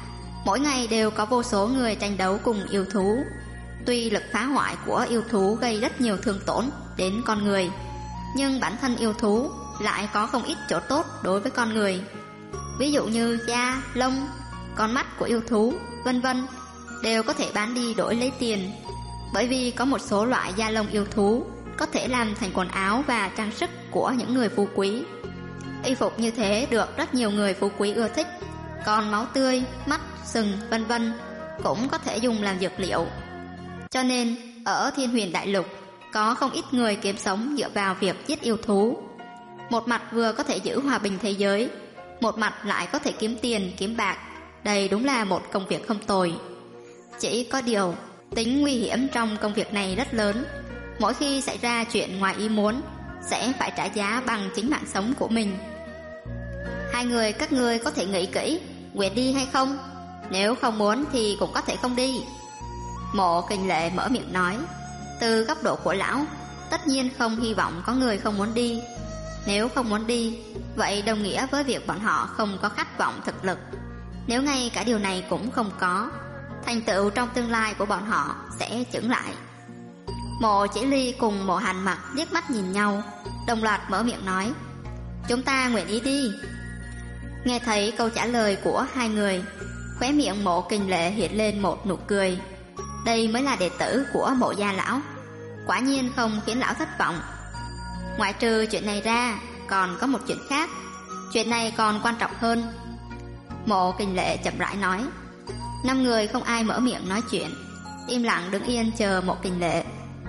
Mỗi ngày đều có vô số người tranh đấu cùng yêu thú. Tuy lực phá hoại của yêu thú gây rất nhiều thương tổn đến con người, nhưng bản thân yêu thú lại có không ít chỗ tốt đối với con người. Ví dụ như da, lông, con mắt của yêu thú, vân vân, đều có thể bán đi đổi lấy tiền. Bởi vì có một số loại da lông yêu thú có thể làm thành quần áo và trang sức của những người phú quý. Y phục như thế được rất nhiều người phú quý ưa thích. Còn máu tươi, mắt, sừng, vân vân cũng có thể dùng làm dược liệu. Cho nên ở Thiên Huyền Đại Lục có không ít người kiếm sống dựa vào việc giết yêu thú. Một mặt vừa có thể giữ hòa bình thế giới, một mặt lại có thể kiếm tiền, kiếm bạc. Đây đúng là một công việc không tồi. Chỉ có điều tính nguy hiểm trong công việc này rất lớn. Mỗi khi xảy ra chuyện ngoài ý muốn sẽ phải trả giá bằng chính mạng sống của mình. Hai người các ngươi có thể nghĩ kỹ, nguyện đi hay không? Nếu không muốn thì cũng có thể không đi. Mộ Kình Lệ mở miệng nói. Từ góc độ của lão, tất nhiên không hy vọng có người không muốn đi. Nếu không muốn đi, vậy đồng nghĩa với việc bọn họ không có khát vọng thực lực. Nếu ngay cả điều này cũng không có, thành tựu trong tương lai của bọn họ sẽ chững lại. Mộ Chỉ Ly cùng Mộ Hành Mặc liếc mắt nhìn nhau, đồng loạt mở miệng nói. Chúng ta nguyện ý đi. Nghe thấy câu trả lời của hai người, khóe miệng Mộ Kình Lệ hiện lên một nụ cười. Đây mới là đệ tử của Mộ gia lão, quả nhiên không khiến lão thất vọng. Ngoại trừ chuyện này ra, còn có một chuyện khác. Chuyện này còn quan trọng hơn. Mộ Kình Lệ chậm rãi nói. 5 người không ai mở miệng nói chuyện, im lặng đứng yên chờ Mộ Kình Lệ.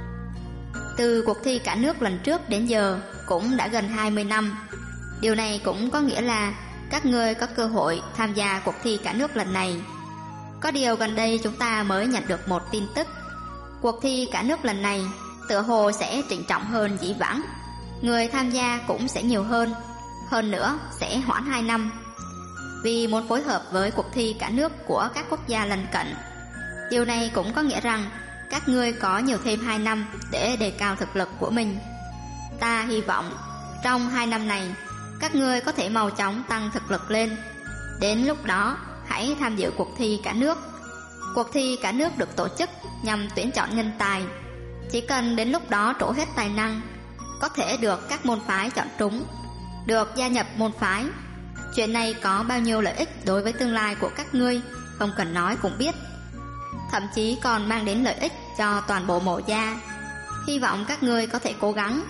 Từ cuộc thi cả nước lần trước đến giờ cũng đã gần 20 năm. Điều này cũng có nghĩa là các ngươi có cơ hội tham gia cuộc thi cả nước lần này. Có điều gần đây chúng ta mới nhận được một tin tức. Cuộc thi cả nước lần này tựa hồ sẽ trịnh trọng hơn dĩ vãng. Người tham gia cũng sẽ nhiều hơn. Hơn nữa sẽ hoãn 2 năm. Vì muốn phối hợp với cuộc thi cả nước của các quốc gia lân cận. Điều này cũng có nghĩa rằng các ngươi có nhiều thêm 2 năm để đề cao thực lực của mình. Ta hy vọng trong 2 năm này các ngươi có thể mau chóng tăng thực lực lên. Đến lúc đó hãy tham dự cuộc thi cả nước. Cuộc thi cả nước được tổ chức nhằm tuyển chọn nhân tài. Chỉ cần đến lúc đó trổ hết tài năng, có thể được các môn phái chọn trúng, được gia nhập môn phái. Chuyện này có bao nhiêu lợi ích đối với tương lai của các ngươi, không cần nói cũng biết. Thậm chí còn mang đến lợi ích cho toàn bộ Mộ gia. Hy vọng các ngươi có thể cố gắng.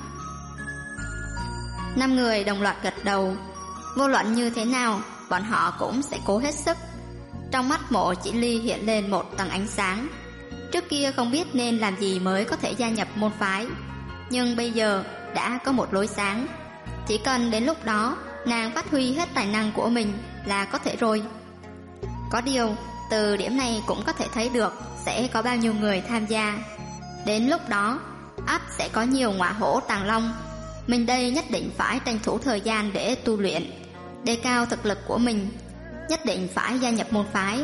5 người đồng loạt gật đầu. Vô luận như thế nào, bọn họ cũng sẽ cố hết sức. Trong mắt Mộ Chỉ Ly hiện lên một tầng ánh sáng. Trước kia không biết nên làm gì mới có thể gia nhập môn phái, nhưng bây giờ đã có một lối sáng. Chỉ cần đến lúc đó nàng phát huy hết tài năng của mình là có thể rồi. Có điều từ điểm này cũng có thể thấy được sẽ có bao nhiêu người tham gia. Đến lúc đó ắt sẽ có nhiều ngọa hổ tàng long. Mình đây nhất định phải tranh thủ thời gian để tu luyện, đề cao thực lực của mình. Nhất định phải gia nhập môn phái.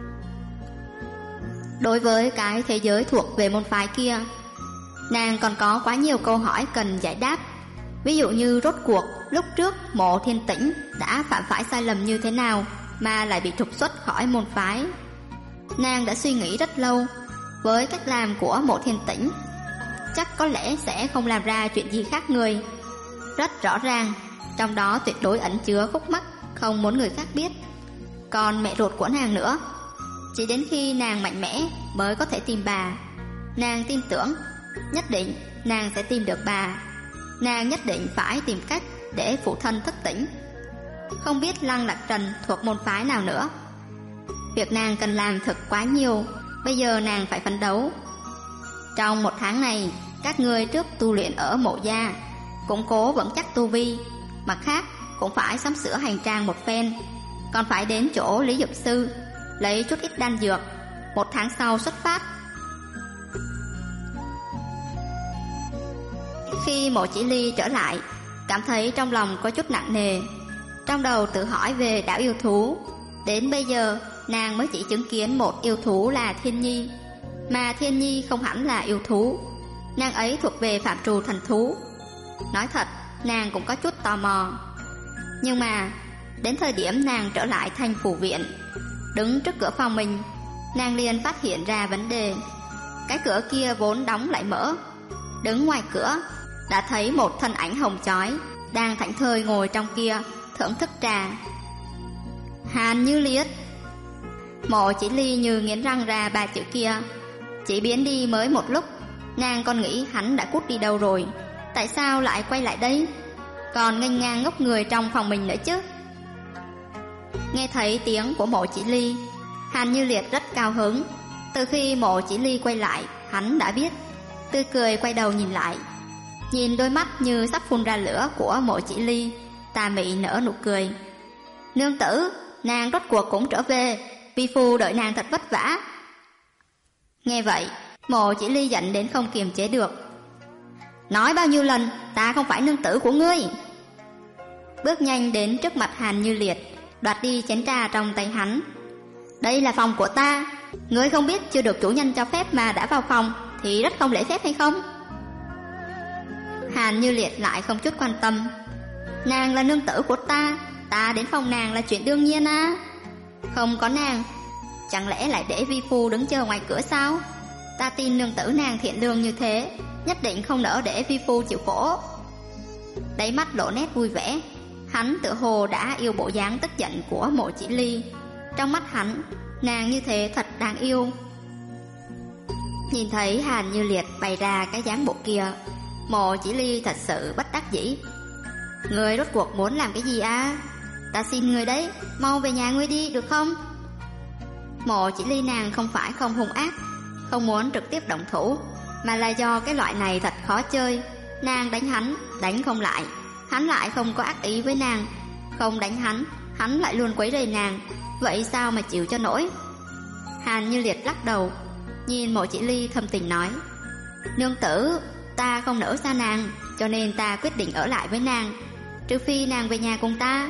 Đối với cái thế giới thuộc về môn phái kia, nàng còn có quá nhiều câu hỏi cần giải đáp. Ví dụ như rốt cuộc lúc trước Mộ Thiên Tĩnh đã phạm phải sai lầm như thế nào mà lại bị trục xuất khỏi môn phái. Nàng đã suy nghĩ rất lâu. Với cách làm của Mộ Thiên Tĩnh, chắc có lẽ sẽ không làm ra chuyện gì khác người. Rất rõ ràng, trong đó tuyệt đối ẩn chứa khúc mắc không muốn người khác biết. Còn mẹ ruột của nàng nữa, chỉ đến khi nàng mạnh mẽ mới có thể tìm bà. Nàng tin tưởng nhất định nàng sẽ tìm được bà. Nàng nhất định phải tìm cách để phụ thân thức tỉnh. Không biết Lăng Lạc Trần thuộc môn phái nào nữa. Việc nàng cần làm thật quá nhiều. Bây giờ nàng phải phấn đấu. Trong 1 tháng này, các ngươi trước tu luyện ở Mộ gia, củng cố vững chắc tu vi. Mặt khác cũng phải sắm sửa hành trang một phen. Còn phải đến chỗ Lý Dược Sư lấy chút ít đan dược. 1 tháng sau xuất phát. Khi Mộ Chỉ Ly trở lại, cảm thấy trong lòng có chút nặng nề. Trong đầu tự hỏi về đảo yêu thú. Đến bây giờ nàng mới chỉ chứng kiến một yêu thú là Thiên Nhi. Mà Thiên Nhi không hẳn là yêu thú. Nàng ấy thuộc về phạm trù thần thú. Nói thật, nàng cũng có chút tò mò. Nhưng mà đến thời điểm nàng trở lại Thanh Phủ Viện, Đứng trước cửa phòng mình, nàng liền phát hiện ra vấn đề. Cái cửa kia vốn đóng lại mở. Đứng ngoài cửa, đã thấy một thân ảnh hồng chói đang thảnh thơi ngồi trong kia, thưởng thức trà. Hàn Như Liệt. Mộ Chỉ Ly như nghiến răng ra ba chữ kia. Chỉ biến đi mới một lúc, nàng còn nghĩ hắn đã cút đi đâu rồi. Tại sao lại quay lại đây, còn nghênh ngang ngốc người trong phòng mình nữa chứ? Nghe thấy tiếng của Mộ Chỉ Ly, Hàn Như Liệt rất cao hứng. Từ khi Mộ Chỉ Ly quay lại, hắn đã biết. Tươi cười quay đầu nhìn lại, nhìn đôi mắt như sắp phun ra lửa của Mộ Chỉ Ly, tà mị nở nụ cười. Nương tử, nàng rốt cuộc cũng trở về, vi phu đợi nàng thật vất vả. Nghe vậy, Mộ Chỉ Ly giận đến không kiềm chế được. Nói bao nhiêu lần, ta không phải nương tử của ngươi. Bước nhanh đến trước mặt Hàn Như Liệt, đoạt đi chén trà trong tay hắn. Đây là phòng của ta, ngươi không biết chưa được chủ nhân cho phép mà đã vào phòng thì rất không lễ phép hay không? Hàn Như Liệt lại không chút quan tâm. Nàng là nương tử của ta, ta đến phòng nàng là chuyện đương nhiên à. Không có nàng, chẳng lẽ lại để vi phu đứng chờ ngoài cửa sao? Ta tin nương tử nàng thiện lương như thế, nhất định không nỡ để vi phu chịu khổ. Đáy mắt lộ nét vui vẻ, hắn tựa hồ đã yêu bộ dáng tức giận của Mộ Chỉ Ly. Trong mắt hắn, nàng như thế thật đáng yêu. Nhìn thấy Hàn Như Liệt bày ra cái dáng bộ kia, Mộ Chỉ Ly thật sự bất đắc dĩ. Ngươi rốt cuộc muốn làm cái gì à? Ta xin ngươi đấy, mau về nhà ngươi đi được không? Mộ Chỉ Ly nàng không phải không hung ác, không muốn trực tiếp động thủ, mà là do cái loại này thật khó chơi. Nàng đánh hắn, đánh không lại, hắn lại không có ác ý với nàng. Không đánh hắn lại luôn quấy rầy nàng, vậy sao mà chịu cho nổi? Hàn Như Liệt lắc đầu, nhìn Mộ Chỉ Ly thâm tình nói. Nương tử, ta không nỡ xa nàng, cho nên ta quyết định ở lại với nàng, trừ phi nàng về nhà cùng ta.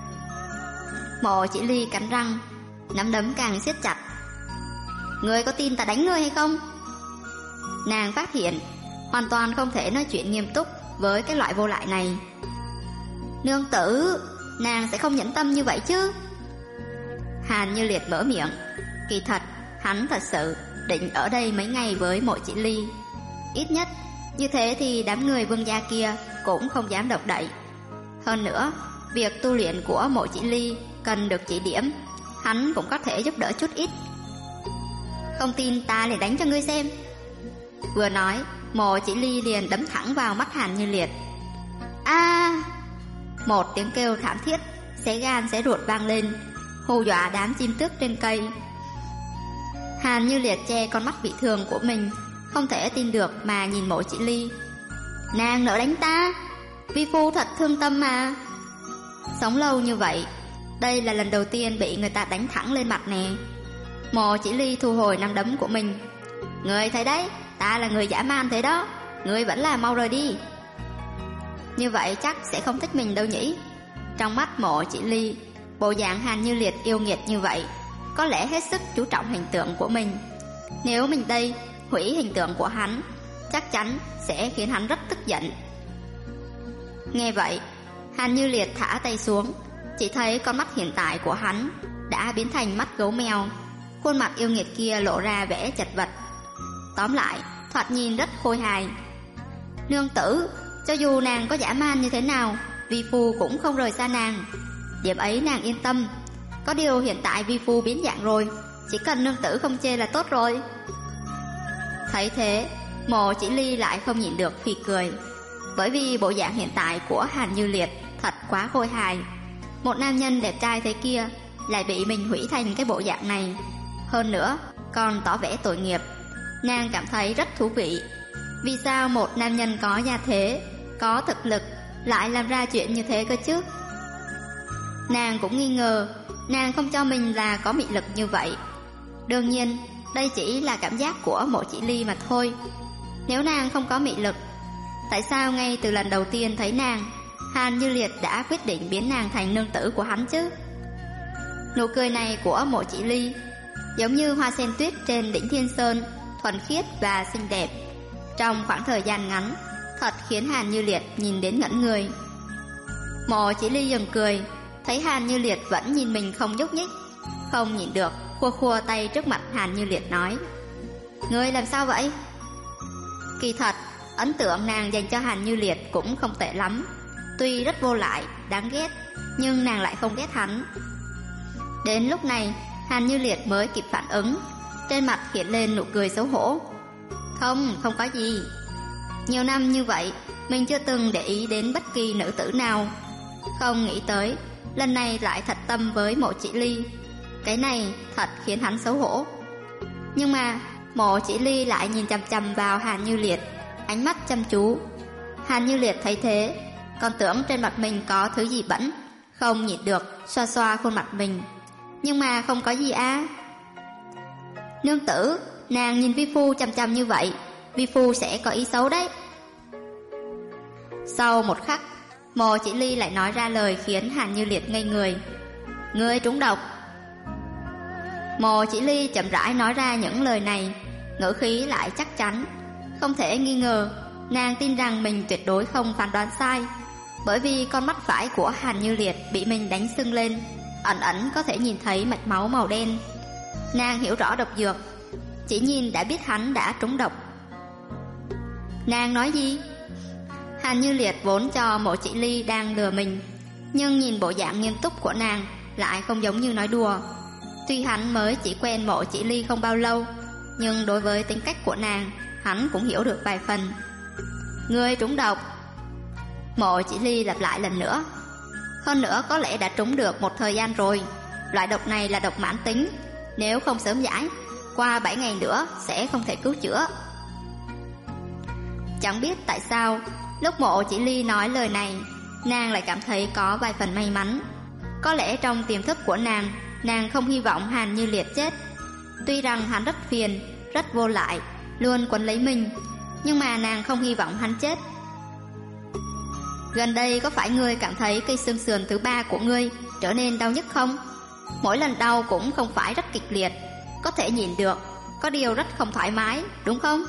Mộ Chỉ Ly cắn răng, nắm đấm càng siết chặt. Ngươi có tin ta đánh ngươi hay không? Nàng phát hiện hoàn toàn không thể nói chuyện nghiêm túc với cái loại vô lại này. Nương tử, nàng sẽ không nhẫn tâm như vậy chứ? Hàn Như Liệt mở miệng. Kỳ thật, hắn thật sự định ở đây mấy ngày với Mộ Chỉ Ly. Ít nhất, như thế thì đám người Vương gia kia cũng không dám động đậy. Hơn nữa, việc tu luyện của Mộ Chỉ Ly cần được chỉ điểm, hắn cũng có thể giúp đỡ chút ít. Không tin ta liền đánh cho ngươi xem. Vừa nói, Mộ Chỉ Ly liền đấm thẳng vào mắt Hàn Như Liệt. A! Một tiếng kêu thảm thiết, xé gan xé ruột vang lên, hù dọa đám chim tước trên cây. Hàn Như Liệt che con mắt bị thương của mình, không thể tin được mà nhìn Mộ Chỉ Ly. Nàng nỡ đánh ta, vi phu thật thương tâm mà. Sống lâu như vậy, đây là lần đầu tiên bị người ta đánh thẳng lên mặt nè. Mộ Chỉ Ly thu hồi nắm đấm của mình. Ngươi thấy đấy, ta là người dã man thế đó, ngươi vẫn là mau rời đi. Như vậy chắc sẽ không thích mình đâu nhỉ? Trong mắt Mộ Chỉ Ly, bộ dạng Hàn Như Liệt yêu nghiệt như vậy, có lẽ hết sức chú trọng hình tượng của mình. Nếu mình đây hủy hình tượng của hắn, chắc chắn sẽ khiến hắn rất tức giận. Nghe vậy, Hàn Như Liệt thả tay xuống, chỉ thấy con mắt hiện tại của hắn đã biến thành mắt gấu mèo. Khuôn mặt yêu nghiệt kia lộ ra vẻ chật vật. Tóm lại, thoạt nhìn rất khôi hài. Nương tử, cho dù nàng có dã man như thế nào, vi phu cũng không rời xa nàng. Điểm ấy nàng yên tâm. Có điều hiện tại vi phu biến dạng rồi, chỉ cần nương tử không chê là tốt rồi. Thấy thế, Mộ Chỉ Ly lại không nhịn được phì cười. Bởi vì bộ dạng hiện tại của Hàn Như Liệt thật quá khôi hài. Một nam nhân đẹp trai thế kia lại bị mình hủy thành cái bộ dạng này, hơn nữa còn tỏ vẻ tội nghiệp. Nàng cảm thấy rất thú vị. Vì sao một nam nhân có gia thế, có thực lực lại làm ra chuyện như thế cơ chứ? Nàng cũng nghi ngờ nàng không cho mình là có mị lực như vậy. Đương nhiên, đây chỉ là cảm giác của Mộ Chỉ Ly mà thôi. Nếu nàng không có mị lực, tại sao ngay từ lần đầu tiên thấy nàng, Hàn Như Liệt đã quyết định biến nàng thành nương tử của hắn chứ? Nụ cười này của Mộ Chỉ Ly giống như hoa sen tuyết trên đỉnh Thiên Sơn, thuần khiết và xinh đẹp. Trong khoảng thời gian ngắn, thật khiến Hàn Như Liệt nhìn đến ngẩn người. Mộ Chỉ Ly dừng cười, thấy Hàn Như Liệt vẫn nhìn mình không nhúc nhích, không nhịn được khua khua tay trước mặt Hàn Như Liệt nói: Ngươi làm sao vậy? Kỳ thật, ấn tượng nàng dành cho Hàn Như Liệt cũng không tệ lắm. Tuy rất vô lại, đáng ghét, nhưng nàng lại không ghét hắn. Đến lúc này, Hàn Như Liệt mới kịp phản ứng, trên mặt hiện lên nụ cười xấu hổ. Không có gì. Nhiều năm như vậy, mình chưa từng để ý đến bất kỳ nữ tử nào. Không nghĩ tới, lần này lại thật tâm với Mộ Chỉ Ly. Cái này thật khiến hắn xấu hổ. Nhưng mà, Mộ Chỉ Ly lại nhìn chằm chằm vào Hàn Như Liệt, ánh mắt chăm chú. Hàn Như Liệt thấy thế, còn tưởng trên mặt mình có thứ gì bẩn, không nhịn được xoa xoa khuôn mặt mình. Nhưng mà không có gì à. Nương tử, nàng nhìn vi phu chằm chằm như vậy, vi phu sẽ có ý xấu đấy. Sau một khắc, Mộ Chỉ Ly lại nói ra lời khiến Hàn Như Liệt ngây người. Ngươi trúng độc. Mộ Chỉ Ly chậm rãi nói ra những lời này, ngữ khí lại chắc chắn. Không thể nghi ngờ, nàng tin rằng mình tuyệt đối không phán đoán sai. Bởi vì con mắt phải của Hàn Như Liệt bị mình đánh sưng lên, ẩn ẩn có thể nhìn thấy mạch máu màu đen. Nàng hiểu rõ độc dược, chỉ nhìn đã biết hắn đã trúng độc. Nàng nói gì? Hàn Như Liệt vốn cho Mộ Chỉ Ly đang lừa mình, nhưng nhìn bộ dạng nghiêm túc của nàng lại không giống như nói đùa. Tuy hắn mới chỉ quen Mộ Chỉ Ly không bao lâu, nhưng đối với tính cách của nàng, hắn cũng hiểu được vài phần. Ngươi trúng độc. Mộ Chỉ Ly lặp lại lần nữa. Hơn nữa có lẽ đã trúng được một thời gian rồi. Loại độc này là độc mãn tính, nếu không sớm giải, qua 7 ngày nữa sẽ không thể cứu chữa. Chẳng biết tại sao, lúc Mộ Chỉ Ly nói lời này, nàng lại cảm thấy có vài phần may mắn. Có lẽ trong tiềm thức của nàng không hy vọng Hàn Như Liệt chết. Tuy rằng hắn rất phiền, rất vô lại, luôn quấn lấy mình, nhưng mà nàng không hy vọng hắn chết. Gần đây có phải ngươi cảm thấy cây xương sườn thứ 3 của ngươi trở nên đau nhức không? Mỗi lần đau cũng không phải rất kịch liệt, có thể nhìn được, có điều rất không thoải mái, đúng không?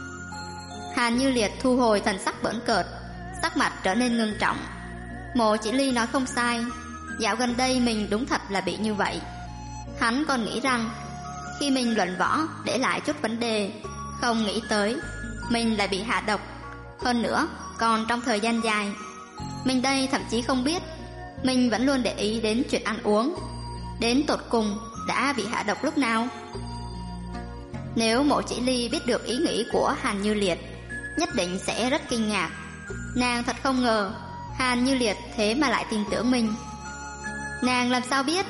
Hàn Như Liệt thu hồi thần sắc bỡn cợt, sắc mặt trở nên ngưng trọng. Mộ Chỉ Ly nói không sai, dạo gần đây mình đúng thật là bị như vậy. Hắn còn nghĩ rằng khi mình luận võ để lại chút vấn đề, không nghĩ tới mình lại bị hạ độc. Hơn nữa còn trong thời gian dài. Mình đây thậm chí không biết, mình vẫn luôn để ý đến chuyện ăn uống. Đến tột cùng đã bị hạ độc lúc nào? Nếu Mộ Chỉ Ly biết được ý nghĩ của Hàn Như Liệt, nhất định sẽ rất kinh ngạc. Nàng thật không ngờ Hàn Như Liệt thế mà lại tin tưởng mình. Nàng làm sao biết?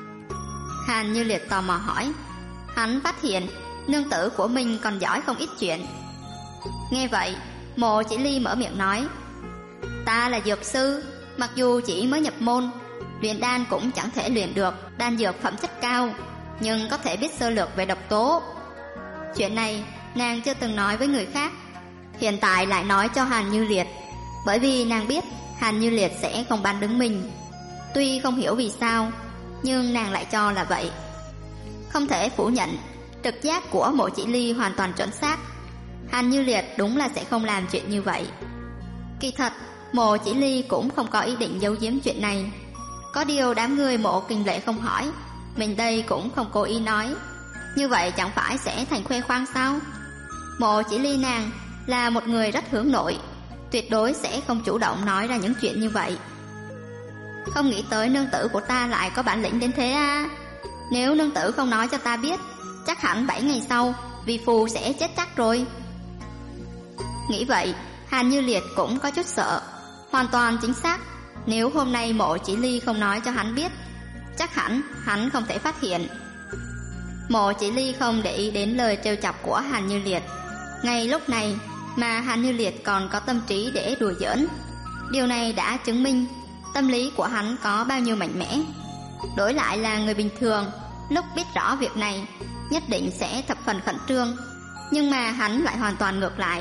Hàn Như Liệt tò mò hỏi. Hắn phát hiện nương tử của mình còn giỏi không ít chuyện. Nghe vậy, Mộ Chỉ Ly mở miệng nói: Ta là dược sư, mặc dù chỉ mới nhập môn, luyện đan cũng chẳng thể luyện được đan dược phẩm chất cao, nhưng có thể biết sơ lược về độc tố. Chuyện này nàng chưa từng nói với người khác, hiện tại lại nói cho Hàn Như Liệt, bởi vì nàng biết Hàn Như Liệt sẽ không bán đứng mình. Tuy không hiểu vì sao, nhưng nàng lại cho là vậy. Không thể phủ nhận, trực giác của Mộ Chỉ Ly hoàn toàn chuẩn xác. Hàn Như Liệt đúng là sẽ không làm chuyện như vậy. Kỳ thật, Mộ Chỉ Ly cũng không có ý định giấu giếm chuyện này. Có điều đám người Mộ Kình Lệ không hỏi, mình đây cũng không cố ý nói. Như vậy chẳng phải sẽ thành khoe khoang sao? Mộ Chỉ Ly nàng là một người rất hướng nội, tuyệt đối sẽ không chủ động nói ra những chuyện như vậy. Không nghĩ tới nương tử của ta lại có bản lĩnh đến thế à? Nếu nương tử không nói cho ta biết, chắc hẳn 7 ngày sau vi phu sẽ chết chắc rồi. Nghĩ vậy, Hàn Như Liệt cũng có chút sợ. Hoàn toàn chính xác, nếu hôm nay Mộ Chỉ Ly không nói cho hắn biết, chắc hẳn hắn không thể phát hiện. Mộ Chỉ Ly không để ý đến lời trêu chọc của Hàn Như Liệt. Ngay lúc này mà Hàn Như Liệt còn có tâm trí để đùa giỡn. Điều này đã chứng minh tâm lý của hắn có bao nhiêu mạnh mẽ. Đổi lại là người bình thường, lúc biết rõ việc này nhất định sẽ thập phần khẩn trương, nhưng mà hắn lại hoàn toàn ngược lại.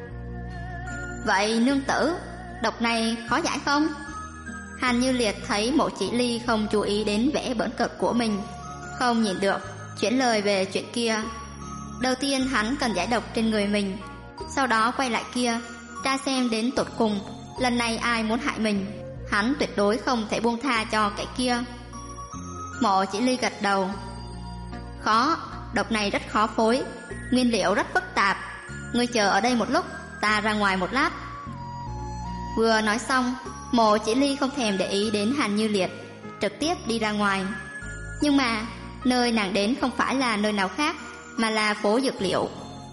Vậy nương tử, độc này khó giải không? Hàn Như Liệt thấy Mộ Chỉ Ly không chú ý đến vẻ bỡn cợt của mình, không nhìn được, chuyển lời về chuyện kia. Đầu tiên hắn cần giải độc trên người mình, sau đó quay lại kia, tra xem đến tột cùng lần này ai muốn hại mình. Hắn tuyệt đối không thể buông tha cho kẻ kia. Mộ Chỉ Ly gật đầu. Khó, độc này rất khó phối, nguyên liệu rất phức tạp. Ngươi chờ ở đây một lúc, ta ra ngoài một lát. Vừa nói xong, Mộ Chỉ Ly không thèm để ý đến Hàn Như Liệt, trực tiếp đi ra ngoài. Nhưng mà nơi nàng đến không phải là nơi nào khác, mà là phố dược liệu.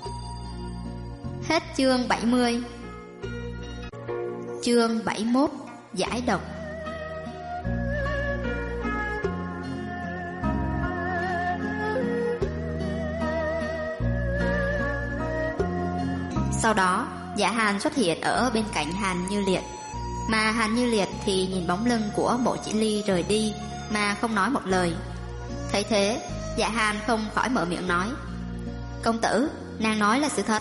Hết chương 70. Chương 71. Giải độc. Sau đó, Dạ Hàn xuất hiện ở bên cạnh Hàn Như Liệt, mà Hàn Như Liệt thì nhìn bóng lưng của Mộ Chỉ Ly rời đi mà không nói một lời. Thấy thế, Dạ Hàn không khỏi mở miệng nói: Công tử, nàng nói là sự thật.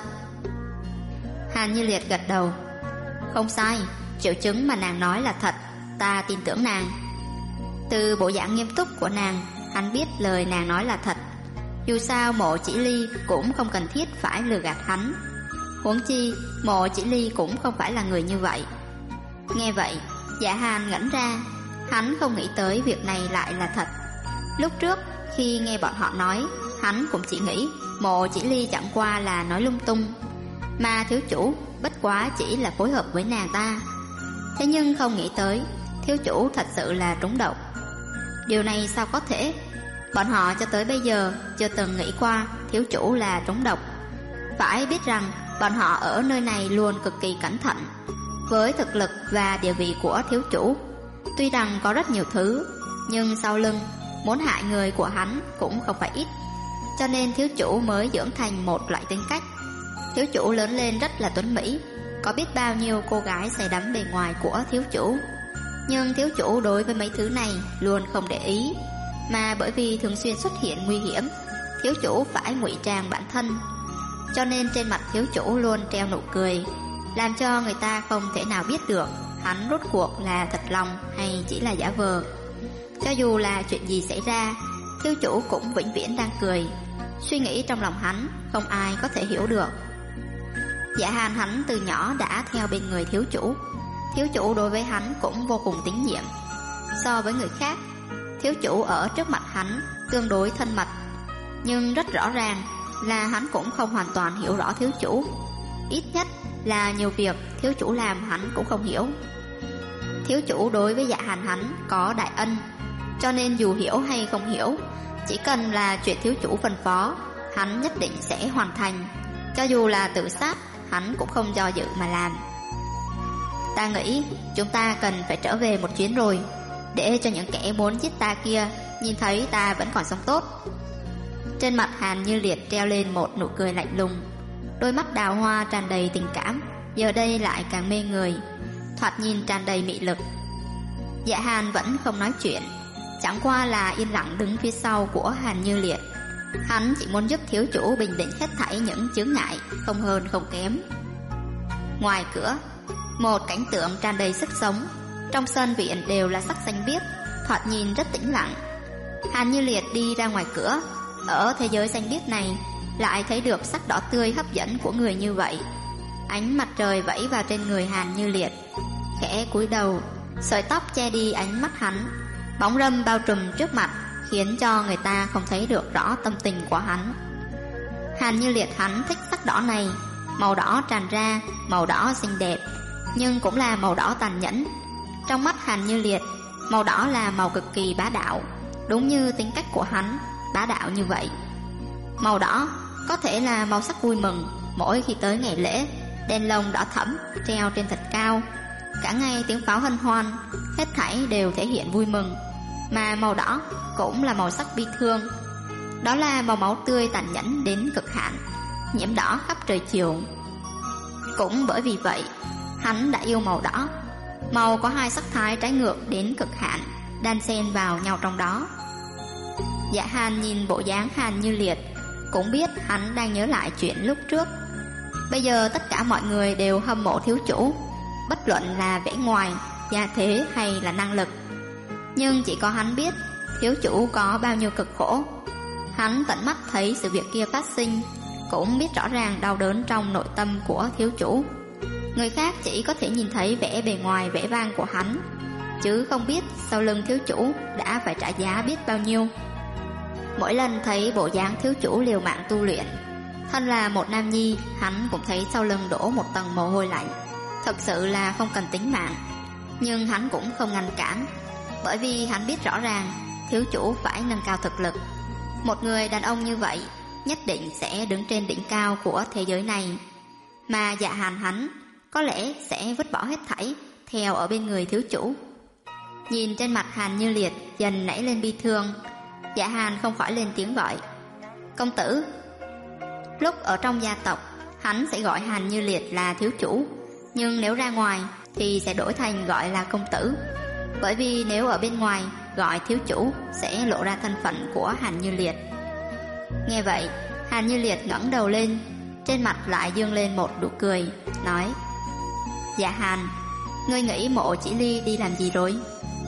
Hàn Như Liệt gật đầu. Không sai, triệu chứng mà nàng nói là thật, ta tin tưởng nàng. Từ bộ dạng nghiêm túc của nàng, hắn biết lời nàng nói là thật. Dù sao Mộ Chỉ Ly cũng không cần thiết phải lừa gạt hắn. Huống chi Mộ Chỉ Ly cũng không phải là người như vậy. Nghe vậy, Dạ Hàn ngẩn ra. Hắn không nghĩ tới việc này lại là thật. Lúc trước khi nghe bọn họ nói, hắn cũng chỉ nghĩ Mộ Chỉ Ly chẳng qua là nói lung tung, mà thiếu chủ bất quá chỉ là phối hợp với nàng ta. Thế nhưng không nghĩ tới thiếu chủ thật sự là trúng độc. Điều này sao có thể? Bọn họ cho tới bây giờ chưa từng nghĩ qua thiếu chủ là trúng độc. Phải biết rằng bọn họ ở nơi này luôn cực kỳ cẩn thận. Với thực lực và địa vị của thiếu chủ, tuy rằng có rất nhiều thứ, nhưng sau lưng muốn hại người của hắn cũng không phải ít. Cho nên thiếu chủ mới dưỡng thành một loại tính cách. Thiếu chủ lớn lên rất là tuấn mỹ, có biết bao nhiêu cô gái say đắm bề ngoài của thiếu chủ. Nhưng thiếu chủ đối với mấy thứ này luôn không để ý, mà bởi vì thường xuyên xuất hiện nguy hiểm, thiếu chủ phải ngụy trang bản thân. Cho nên trên mặt thiếu chủ luôn treo nụ cười, làm cho người ta không thể nào biết được hắn rốt cuộc là thật lòng hay chỉ là giả vờ. Cho dù là chuyện gì xảy ra, thiếu chủ cũng vĩnh viễn đang cười. Suy nghĩ trong lòng hắn không ai có thể hiểu được. Dạ Hàn hắn từ nhỏ đã theo bên người thiếu chủ. Thiếu chủ đối với hắn cũng vô cùng tín nhiệm. So với người khác, thiếu chủ ở trước mặt hắn tương đối thân mật, nhưng rất rõ ràng là hắn cũng không hoàn toàn hiểu rõ thiếu chủ. Ít nhất là nhiều việc thiếu chủ làm hắn cũng không hiểu. Thiếu chủ đối với Dạ Hàn hắn có đại ân, cho nên dù hiểu hay không hiểu, chỉ cần là chuyện thiếu chủ phân phó, hắn nhất định sẽ hoàn thành. Cho dù là tự sát, hắn cũng không do dự mà làm. Ta nghĩ chúng ta cần phải trở về một chuyến rồi, để cho những kẻ muốn giết ta kia nhìn thấy ta vẫn còn sống tốt. Trên mặt Hàn Như Liệt treo lên một nụ cười lạnh lùng, đôi mắt đào hoa tràn đầy tình cảm, giờ đây lại càng mê người, thoạt nhìn tràn đầy mị lực. Dạ Hàn vẫn không nói chuyện, chẳng qua là yên lặng đứng phía sau của Hàn Như Liệt. Hắn chỉ muốn giúp thiếu chủ bình định hết thảy những chướng ngại, không hơn không kém. Ngoài cửa, một cảnh tượng tràn đầy sức sống. Trong sân viện đều là sắc xanh biếc, thoạt nhìn rất tĩnh lặng. Hàn Như Liệt đi ra ngoài cửa. Ở thế giới xanh biếc này lại thấy được sắc đỏ tươi hấp dẫn của người như vậy. Ánh mặt trời vẫy vào trên người Hàn Như Liệt. Khẽ cúi đầu, sợi tóc che đi ánh mắt hắn. Bóng râm bao trùm trước mặt, khiến cho người ta không thấy được rõ tâm tình của hắn. Hàn Như Liệt hắn thích sắc đỏ này. Màu đỏ tràn ra, màu đỏ xinh đẹp, nhưng cũng là màu đỏ tàn nhẫn. Trong mắt Hàn Như Liệt, màu đỏ là màu cực kỳ bá đạo, đúng như tính cách của hắn, bá đạo như vậy. Màu đỏ có thể là màu sắc vui mừng. Mỗi khi tới ngày lễ, đèn lồng đỏ thẫm treo trên thật cao, cả ngày tiếng pháo hân hoan, hết thảy đều thể hiện vui mừng. Mà màu đỏ cũng là màu sắc bi thương. Đó là màu máu tươi tàn nhẫn đến cực hạn, nhiễm đỏ khắp trời chiều. Cũng bởi vì vậy, hắn đã yêu màu đỏ. Màu có hai sắc thái trái ngược đến cực hạn, đan xen vào nhau trong đó. Dạ Hàn nhìn bộ dáng Hàn Như Liệt, cũng biết hắn đang nhớ lại chuyện lúc trước. Bây giờ tất cả mọi người đều hâm mộ thiếu chủ, bất luận là vẻ ngoài, gia thế hay là năng lực. Nhưng chỉ có hắn biết thiếu chủ có bao nhiêu cực khổ. Hắn tận mắt thấy sự việc kia phát sinh, cũng biết rõ ràng đau đớn trong nội tâm của thiếu chủ. Người khác chỉ có thể nhìn thấy vẻ bề ngoài vẻ vang của hắn, chứ không biết sau lưng thiếu chủ đã phải trả giá biết bao nhiêu. Mỗi lần thấy bộ dáng thiếu chủ liều mạng tu luyện, thân là một nam nhi, hắn cũng thấy sau lưng đổ một tầng mồ hôi lạnh. Thực sự là không cần tính mạng, nhưng hắn cũng không ngăn cản, bởi vì hắn biết rõ ràng thiếu chủ phải nâng cao thực lực. Một người đàn ông như vậy nhất định sẽ đứng trên đỉnh cao của thế giới này, mà Dạ Hàn hắn có lẽ sẽ vứt bỏ hết thảy theo ở bên người thiếu chủ. Nhìn trên mặt Hàn Như Liệt dần nảy lên bi thương, Dạ Hàn không khỏi lên tiếng gọi: "Công tử." Lúc ở trong gia tộc, hắn sẽ gọi Hàn Như Liệt là thiếu chủ, nhưng nếu ra ngoài thì sẽ đổi thành gọi là công tử, bởi vì nếu ở bên ngoài gọi thiếu chủ sẽ lộ ra thân phận của Hàn Như Liệt. Nghe vậy, Hàn Như Liệt ngẩng đầu lên, trên mặt lại dương lên một nụ cười, nói: "Dạ Hàn, ngươi nghĩ Mộ Chỉ Ly đi làm gì rồi?"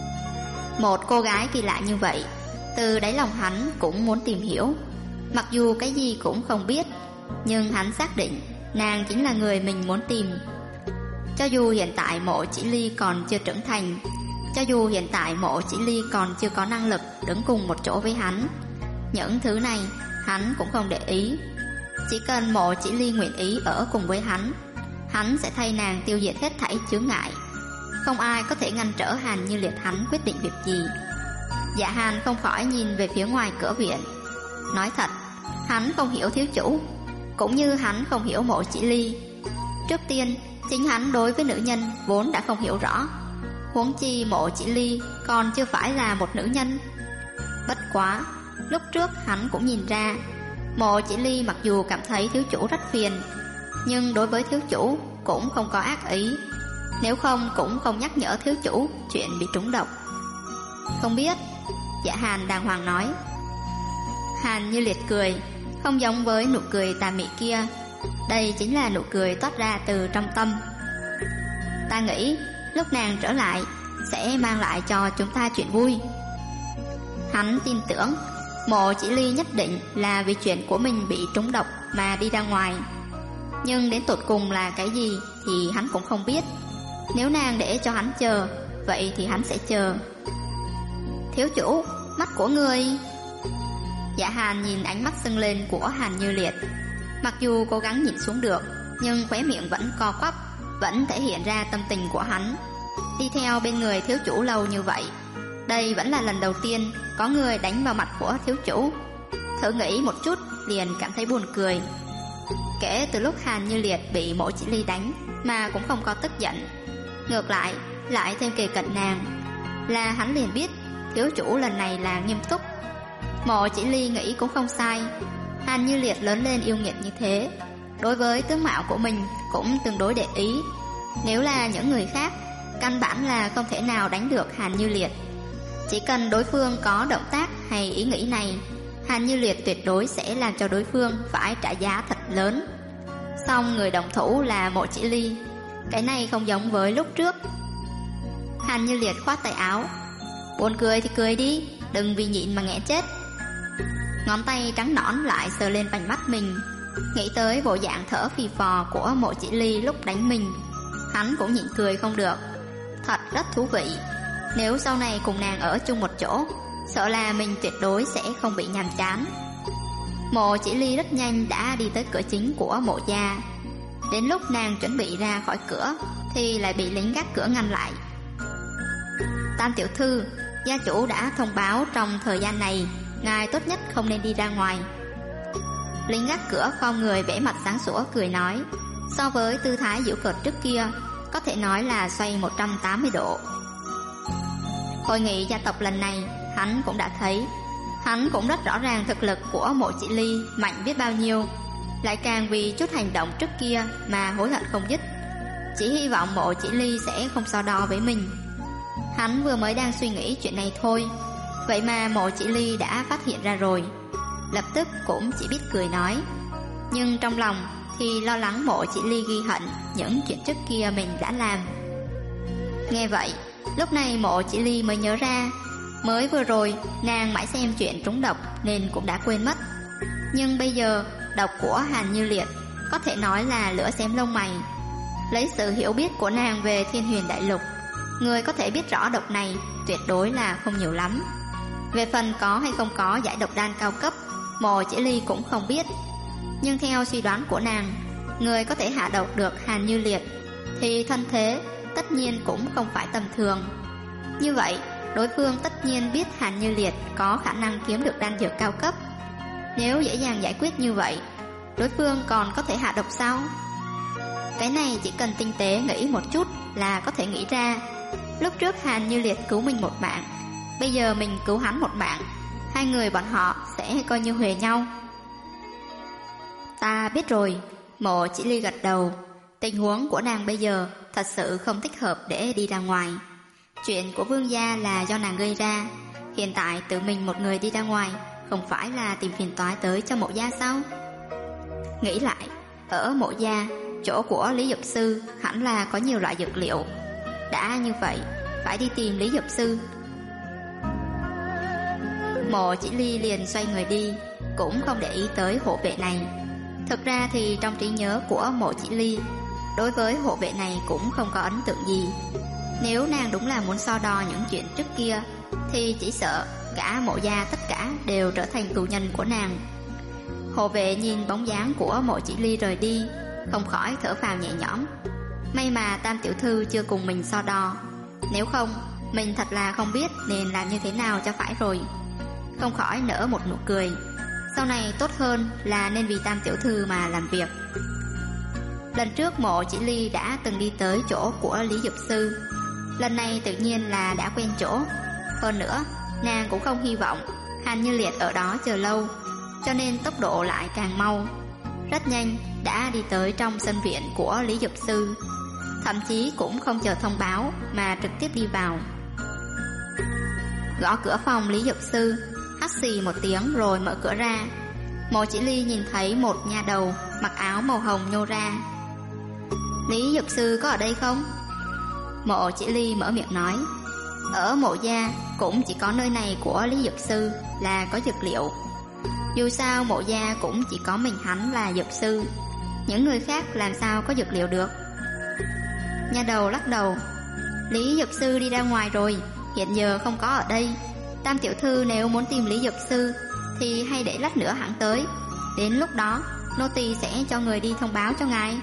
Một cô gái kỳ lạ như vậy, từ đáy lòng hắn cũng muốn tìm hiểu. Mặc dù cái gì cũng không biết, nhưng hắn xác định nàng chính là người mình muốn tìm. Cho dù hiện tại Mộ Chỉ Ly còn chưa trưởng thành, cho dù hiện tại Mộ Chỉ Ly còn chưa có năng lực đứng cùng một chỗ với hắn, những thứ này hắn cũng không để ý. Chỉ cần Mộ Chỉ Ly nguyện ý ở cùng với hắn sẽ thay nàng tiêu diệt hết thảy chướng ngại. Không ai có thể ngăn trở Hàn Như Liệt hắn quyết định việc gì. Dạ Hàn không khỏi nhìn về phía ngoài cửa viện. Nói thật, hắn không hiểu thiếu chủ, cũng như hắn không hiểu Mộ Chỉ Ly. Trước tiên, chính hắn đối với nữ nhân vốn đã không hiểu rõ, huống chi Mộ Chỉ Ly còn chưa phải là một nữ nhân. Bất quá, lúc trước hắn cũng nhìn ra, Mộ Chỉ Ly mặc dù cảm thấy thiếu chủ rất phiền, nhưng đối với thiếu chủ cũng không có ác ý, nếu không cũng không nhắc nhở thiếu chủ chuyện bị trúng độc. Không biết. Dạ Hàn đàng hoàng nói. Hàn Như Liệt cười, không giống với nụ cười tà mị kia, đây chính là nụ cười toát ra từ trong tâm. Ta nghĩ lúc nàng trở lại sẽ mang lại cho chúng ta chuyện vui. Hắn tin tưởng Mộ Chỉ Ly nhất định là vì chuyện của mình bị trúng độc mà đi ra ngoài, nhưng đến tột cùng là cái gì thì hắn cũng không biết. Nếu nàng để cho hắn chờ, vậy thì hắn sẽ chờ. Thiếu chủ, mắt của ngươi. Dạ Hàn nhìn ánh mắt sưng lên của Hàn Như Liệt, mặc dù cố gắng nhìn xuống được, nhưng khóe miệng vẫn co quắp, vẫn thể hiện ra tâm tình của hắn. Đi theo bên người thiếu chủ lâu như vậy, đây vẫn là lần đầu tiên có người đánh vào mặt của thiếu chủ. Thử nghĩ một chút liền cảm thấy buồn cười. Kể từ lúc Hàn Như Liệt bị Mộ Chỉ Ly đánh mà cũng không có tức giận, ngược lại thêm kề cận nàng, là hắn liền biết thiếu chủ lần này là nghiêm túc. Mộ Chỉ Ly nghĩ cũng không sai, Hàn Như Liệt lớn lên yêu nghiệt như thế, đối với tướng mạo của mình cũng tương đối để ý. Nếu là những người khác, căn bản là không thể nào đánh được Hàn Như Liệt. Chỉ cần đối phương có động tác hay ý nghĩ này, Hàn Như Liệt tuyệt đối sẽ làm cho đối phương phải trả giá thật lớn. Song người đồng thủ là Mộ Chỉ Ly, cái này không giống với lúc trước. Hàn Như Liệt khoát tay áo: "Buồn cười thì cười đi, đừng vì nhịn mà nghẹn chết." Ngón tay trắng nõn lại sờ lên vành mắt mình, nghĩ tới bộ dạng thở phì phò của Mộ Chỉ Ly lúc đánh mình, hắn cũng nhịn cười không được. Thật rất thú vị, nếu sau này cùng nàng ở chung một chỗ, sợ là mình tuyệt đối sẽ không bị nhàm chán. Mộ Chỉ Ly rất nhanh đã đi tới cửa chính của mộ gia. Đến lúc nàng chuẩn bị ra khỏi cửa thì lại bị lính gác cửa ngăn lại. "Tam tiểu thư, gia chủ đã thông báo trong thời gian này ngài tốt nhất không nên đi ra ngoài." Lính gác cửa khom người vẻ mặt sáng sủa cười nói, so với tư thái giễu cợt trước kia, có thể nói là xoay 180 độ. Hội nghị gia tộc lần này hắn cũng đã thấy, hắn cũng rất rõ ràng thực lực của Mộ Chỉ Ly mạnh biết bao nhiêu, lại càng vì chút hành động trước kia mà hối hận không dứt. Chỉ hy vọng Mộ Chỉ Ly sẽ không so đo với mình. Hắn vừa mới đang suy nghĩ chuyện này thôi, vậy mà Mộ Chỉ Ly đã phát hiện ra rồi, lập tức cũng chỉ biết cười nói, nhưng trong lòng thì lo lắng Mộ Chỉ Ly ghi hận những chuyện trước kia mình đã làm. Nghe vậy, lúc này Mộ Chỉ Ly mới nhớ ra, mới vừa rồi nàng mãi xem chuyện trúng độc nên cũng đã quên mất. Nhưng bây giờ độc của Hàn Như Liệt có thể nói là lửa xém lông mày. Lấy sự hiểu biết của nàng về Thiên Huyền Đại Lục, người có thể biết rõ độc này tuyệt đối là không nhiều lắm. Về phần có hay không có giải độc đan cao cấp, Mộ Chỉ Ly cũng không biết. Nhưng theo suy đoán của nàng, người có thể hạ độc được Hàn Như Liệt thì thân thế tất nhiên cũng không phải tầm thường. Như vậy, đối phương tất nhiên biết Hàn Như Liệt có khả năng kiếm được đan dược cao cấp. Nếu dễ dàng giải quyết như vậy, đối phương còn có thể hạ độc sao? Cái này chỉ cần tinh tế nghĩ một chút là có thể nghĩ ra. Lúc trước Hàn Như Liệt cứu mình một mạng, bây giờ mình cứu hắn một mạng, hai người bọn họ sẽ coi như huề nhau. Ta biết rồi. Mộ Chỉ Ly gật đầu. Tình huống của nàng bây giờ thật sự không thích hợp để đi ra ngoài. Chuyện của Vương gia là do nàng gây ra. Hiện tại tự mình một người đi ra ngoài, không phải là tìm phiền toái tới cho Mộ gia sao? Nghĩ lại, ở Mộ gia, chỗ của Lý Dược Sư hẳn là có nhiều loại dược liệu. Đã như vậy, phải đi tìm Lý Dược Sư. Mộ Chỉ Ly liền xoay người đi, cũng không để ý tới hộ vệ này. Thực ra thì trong trí nhớ của Mộ Chỉ Ly, đối với hộ vệ này cũng không có ấn tượng gì. Nếu nàng đúng là muốn so đo những chuyện trước kia, thì chỉ sợ cả Mộ gia tất cả đều trở thành tù nhân của nàng. Hộ vệ nhìn bóng dáng của Mộ Chỉ Ly rời đi, không khỏi thở phào nhẹ nhõm. May mà Tam tiểu thư chưa cùng mình so đo, nếu không mình thật là không biết nên làm như thế nào cho phải rồi. Không khỏi nở một nụ cười. Sau này tốt hơn là nên vì Tam tiểu thư mà làm việc. Lần trước Mộ Chỉ Ly đã từng đi tới chỗ của Lý Dược Sư, lần này tự nhiên là đã quen chỗ. Hơn nữa, nàng cũng không hy vọng Hàn Như Liệt ở đó chờ lâu, cho nên tốc độ lại càng mau. Rất nhanh đã đi tới trong sân viện của Lý Dược Sư, thậm chí cũng không chờ thông báo mà trực tiếp đi vào. Gõ cửa phòng Lý Dược Sư, hắt xì một tiếng rồi mở cửa ra. Mộ Chỉ Ly nhìn thấy một nha đầu mặc áo màu hồng nhô ra. Lý Dược Sư có ở đây không? Mộ Chỉ Ly mở miệng nói, ở Mộ gia cũng chỉ có nơi này của Lý Dược Sư là có dược liệu. Dù sao Mộ gia cũng chỉ có mình hắn là dược sư, những người khác làm sao có dược liệu được. Nha đầu lắc đầu, Lý Dược Sư đi ra ngoài rồi, hiện giờ không có ở đây. Tam tiểu thư nếu muốn tìm Lý Dược Sư thì hay để lát nữa hắn tới, đến lúc đó nô tỳ sẽ cho người đi thông báo cho ngài.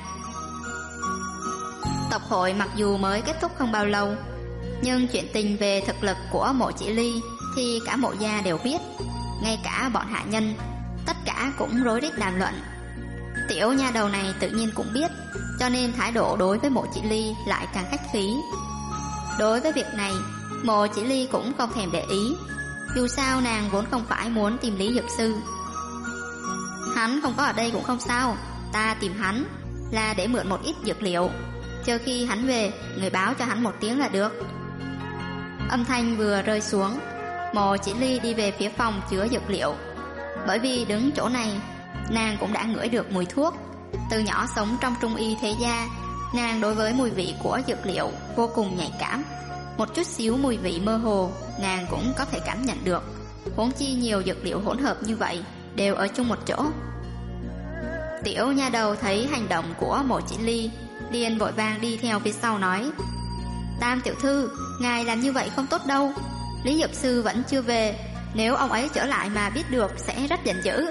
Tộc hội mặc dù mới kết thúc không bao lâu, nhưng chuyện tình về thực lực của Mộ Chỉ Ly thì cả Mộ gia đều biết. Ngay cả bọn hạ nhân tất cả cũng rối rít đàm luận. Tiểu nha đầu này tự nhiên cũng biết, cho nên thái độ đối với Mộ Chỉ Ly lại càng khách khí. Đối với việc này, Mộ Chỉ Ly cũng không thèm để ý. Dù sao nàng vốn không phải muốn tìm Lý Dược Sư. Hắn không có ở đây cũng không sao, ta tìm hắn là để mượn một ít dược liệu, chờ khi hắn về, người báo cho hắn một tiếng là được. Âm thanh vừa rơi xuống, Mộ Chỉ Ly đi về phía phòng chứa dược liệu. Bởi vì đứng chỗ này, nàng cũng đã ngửi được mùi thuốc. Từ nhỏ sống trong trung y thế gia, nàng đối với mùi vị của dược liệu vô cùng nhạy cảm. Một chút xíu mùi vị mơ hồ nàng cũng có thể cảm nhận được, huống chi nhiều dược liệu hỗn hợp như vậy đều ở chung một chỗ. Tiểu nha đầu thấy hành động của Mộ Chỉ Ly, liền vội vàng đi theo phía sau nói, Tam tiểu thư, ngài làm như vậy không tốt đâu. Lý Dược Sư vẫn chưa về, nếu ông ấy trở lại mà biết được sẽ rất giận dữ.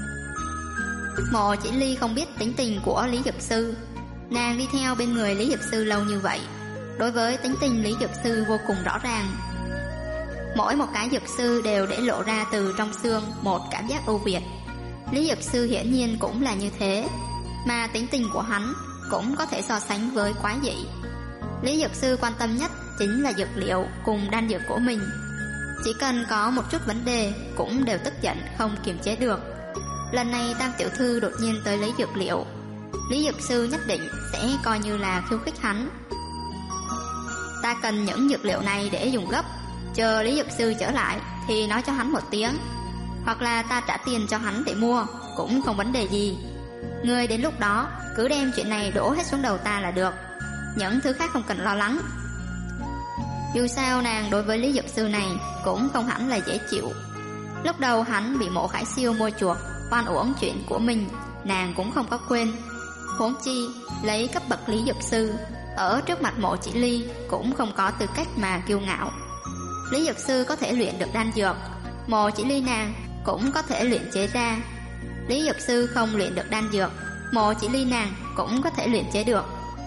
Mộ Chỉ Ly không biết tính tình của Lý Dược Sư. Nàng đi theo bên người Lý Dược Sư lâu như vậy, đối với tính tình Lý Dược Sư vô cùng rõ ràng. Mỗi một cái dược sư đều để lộ ra từ trong xương một cảm giác ưu việt. Lý Dược Sư hiển nhiên cũng là như thế, mà tính tình của hắn cũng có thể so sánh với quái dị. Lý Dược Sư quan tâm nhất chính là dược liệu cùng đan dược của mình. Chỉ cần có một chút vấn đề cũng đều tức giận không kiềm chế được. Lần này Tam tiểu thư đột nhiên tới lấy dược liệu, Lý Dược Sư nhất định sẽ coi như là khiêu khích hắn. Ta cần những dược liệu này để dùng gấp, chờ Lý Dược Sư trở lại thì nói cho hắn một tiếng, hoặc là ta trả tiền cho hắn để mua, cũng không vấn đề gì. Ngươi đến lúc đó cứ đem chuyện này đổ hết xuống đầu ta là được, những thứ khác không cần lo lắng. Dù sao nàng đối với Lý Dược Sư này cũng không hẳn là dễ chịu. Lúc đầu hắn bị Mộ Khải Siêu mua chuộc, oan uổng chuyện của mình nàng cũng không có quên. Huống chi lấy cấp bậc Lý Dược Sư, ở trước mặt Mộ Chỉ Ly cũng không có tư cách mà kiêu ngạo. Lý Dược Sư có thể luyện được đan dược, Mộ Chỉ Ly nàng cũng có thể luyện chế ra. Lý Dược Sư không luyện được đan dược, Mộ Chỉ Ly nàng cũng có thể luyện chế được.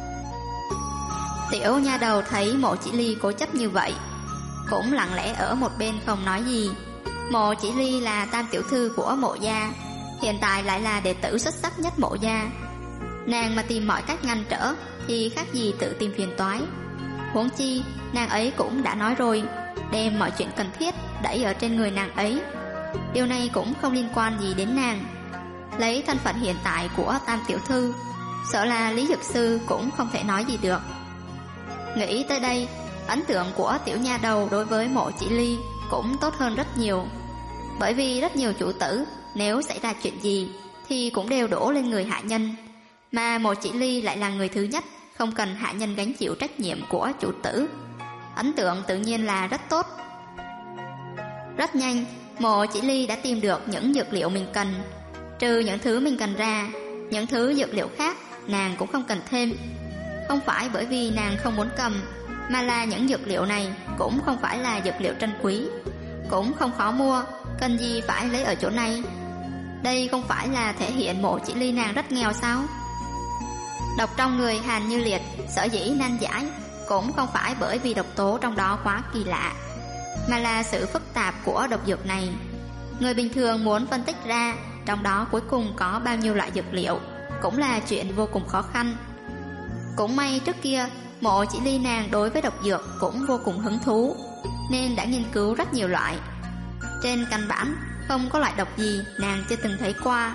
Tiểu nha đầu thấy Mộ Chỉ Ly cố chấp như vậy, cũng lặng lẽ ở một bên không nói gì. Mộ Chỉ Ly là tam tiểu thư của Mộ gia, hiện tại lại là đệ tử xuất sắc nhất Mộ gia. Nàng mà tìm mọi cách ngăn trở thì khác gì tự tìm phiền toái. Huống chi nàng ấy cũng đã nói rồi, đem mọi chuyện cần thiết đẩy ở trên người nàng ấy. Điều này cũng không liên quan gì đến nàng. Lấy thân phận hiện tại của tam tiểu thư, sợ là Lý Dược Sư cũng không thể nói gì được. Nghĩ tới đây, ấn tượng của tiểu nha đầu đối với Mộ Chỉ Ly cũng tốt hơn rất nhiều. Bởi vì rất nhiều chủ tử nếu xảy ra chuyện gì thì cũng đều đổ lên người hạ nhân, mà Mộ Chỉ Ly lại là người thứ nhất không cần hạ nhân gánh chịu trách nhiệm của chủ tử. Ấn tượng tự nhiên là rất tốt. Rất nhanh, Mộ Chỉ Ly đã tìm được những dược liệu mình cần. Trừ những thứ mình cần ra, những thứ dược liệu khác nàng cũng không cần thêm. Không phải bởi vì nàng không muốn cầm, mà là những dược liệu này cũng không phải là dược liệu trân quý, cũng không khó mua, cần gì phải lấy ở chỗ này. Đây không phải là thể hiện Mộ Chỉ Ly nàng rất nghèo sao? Độc trong người Hàn Như Liệt sở dĩ nan giải cũng không phải bởi vì độc tố trong đó quá kỳ lạ, mà là sự phức tạp của độc dược này. Người bình thường muốn phân tích ra trong đó cuối cùng có bao nhiêu loại dược liệu cũng là chuyện vô cùng khó khăn. Cũng may trước kia Mộ Chỉ Ly nàng đối với độc dược cũng vô cùng hứng thú, nên đã nghiên cứu rất nhiều loại. Trên căn bản không có loại độc gì nàng chưa từng thấy qua.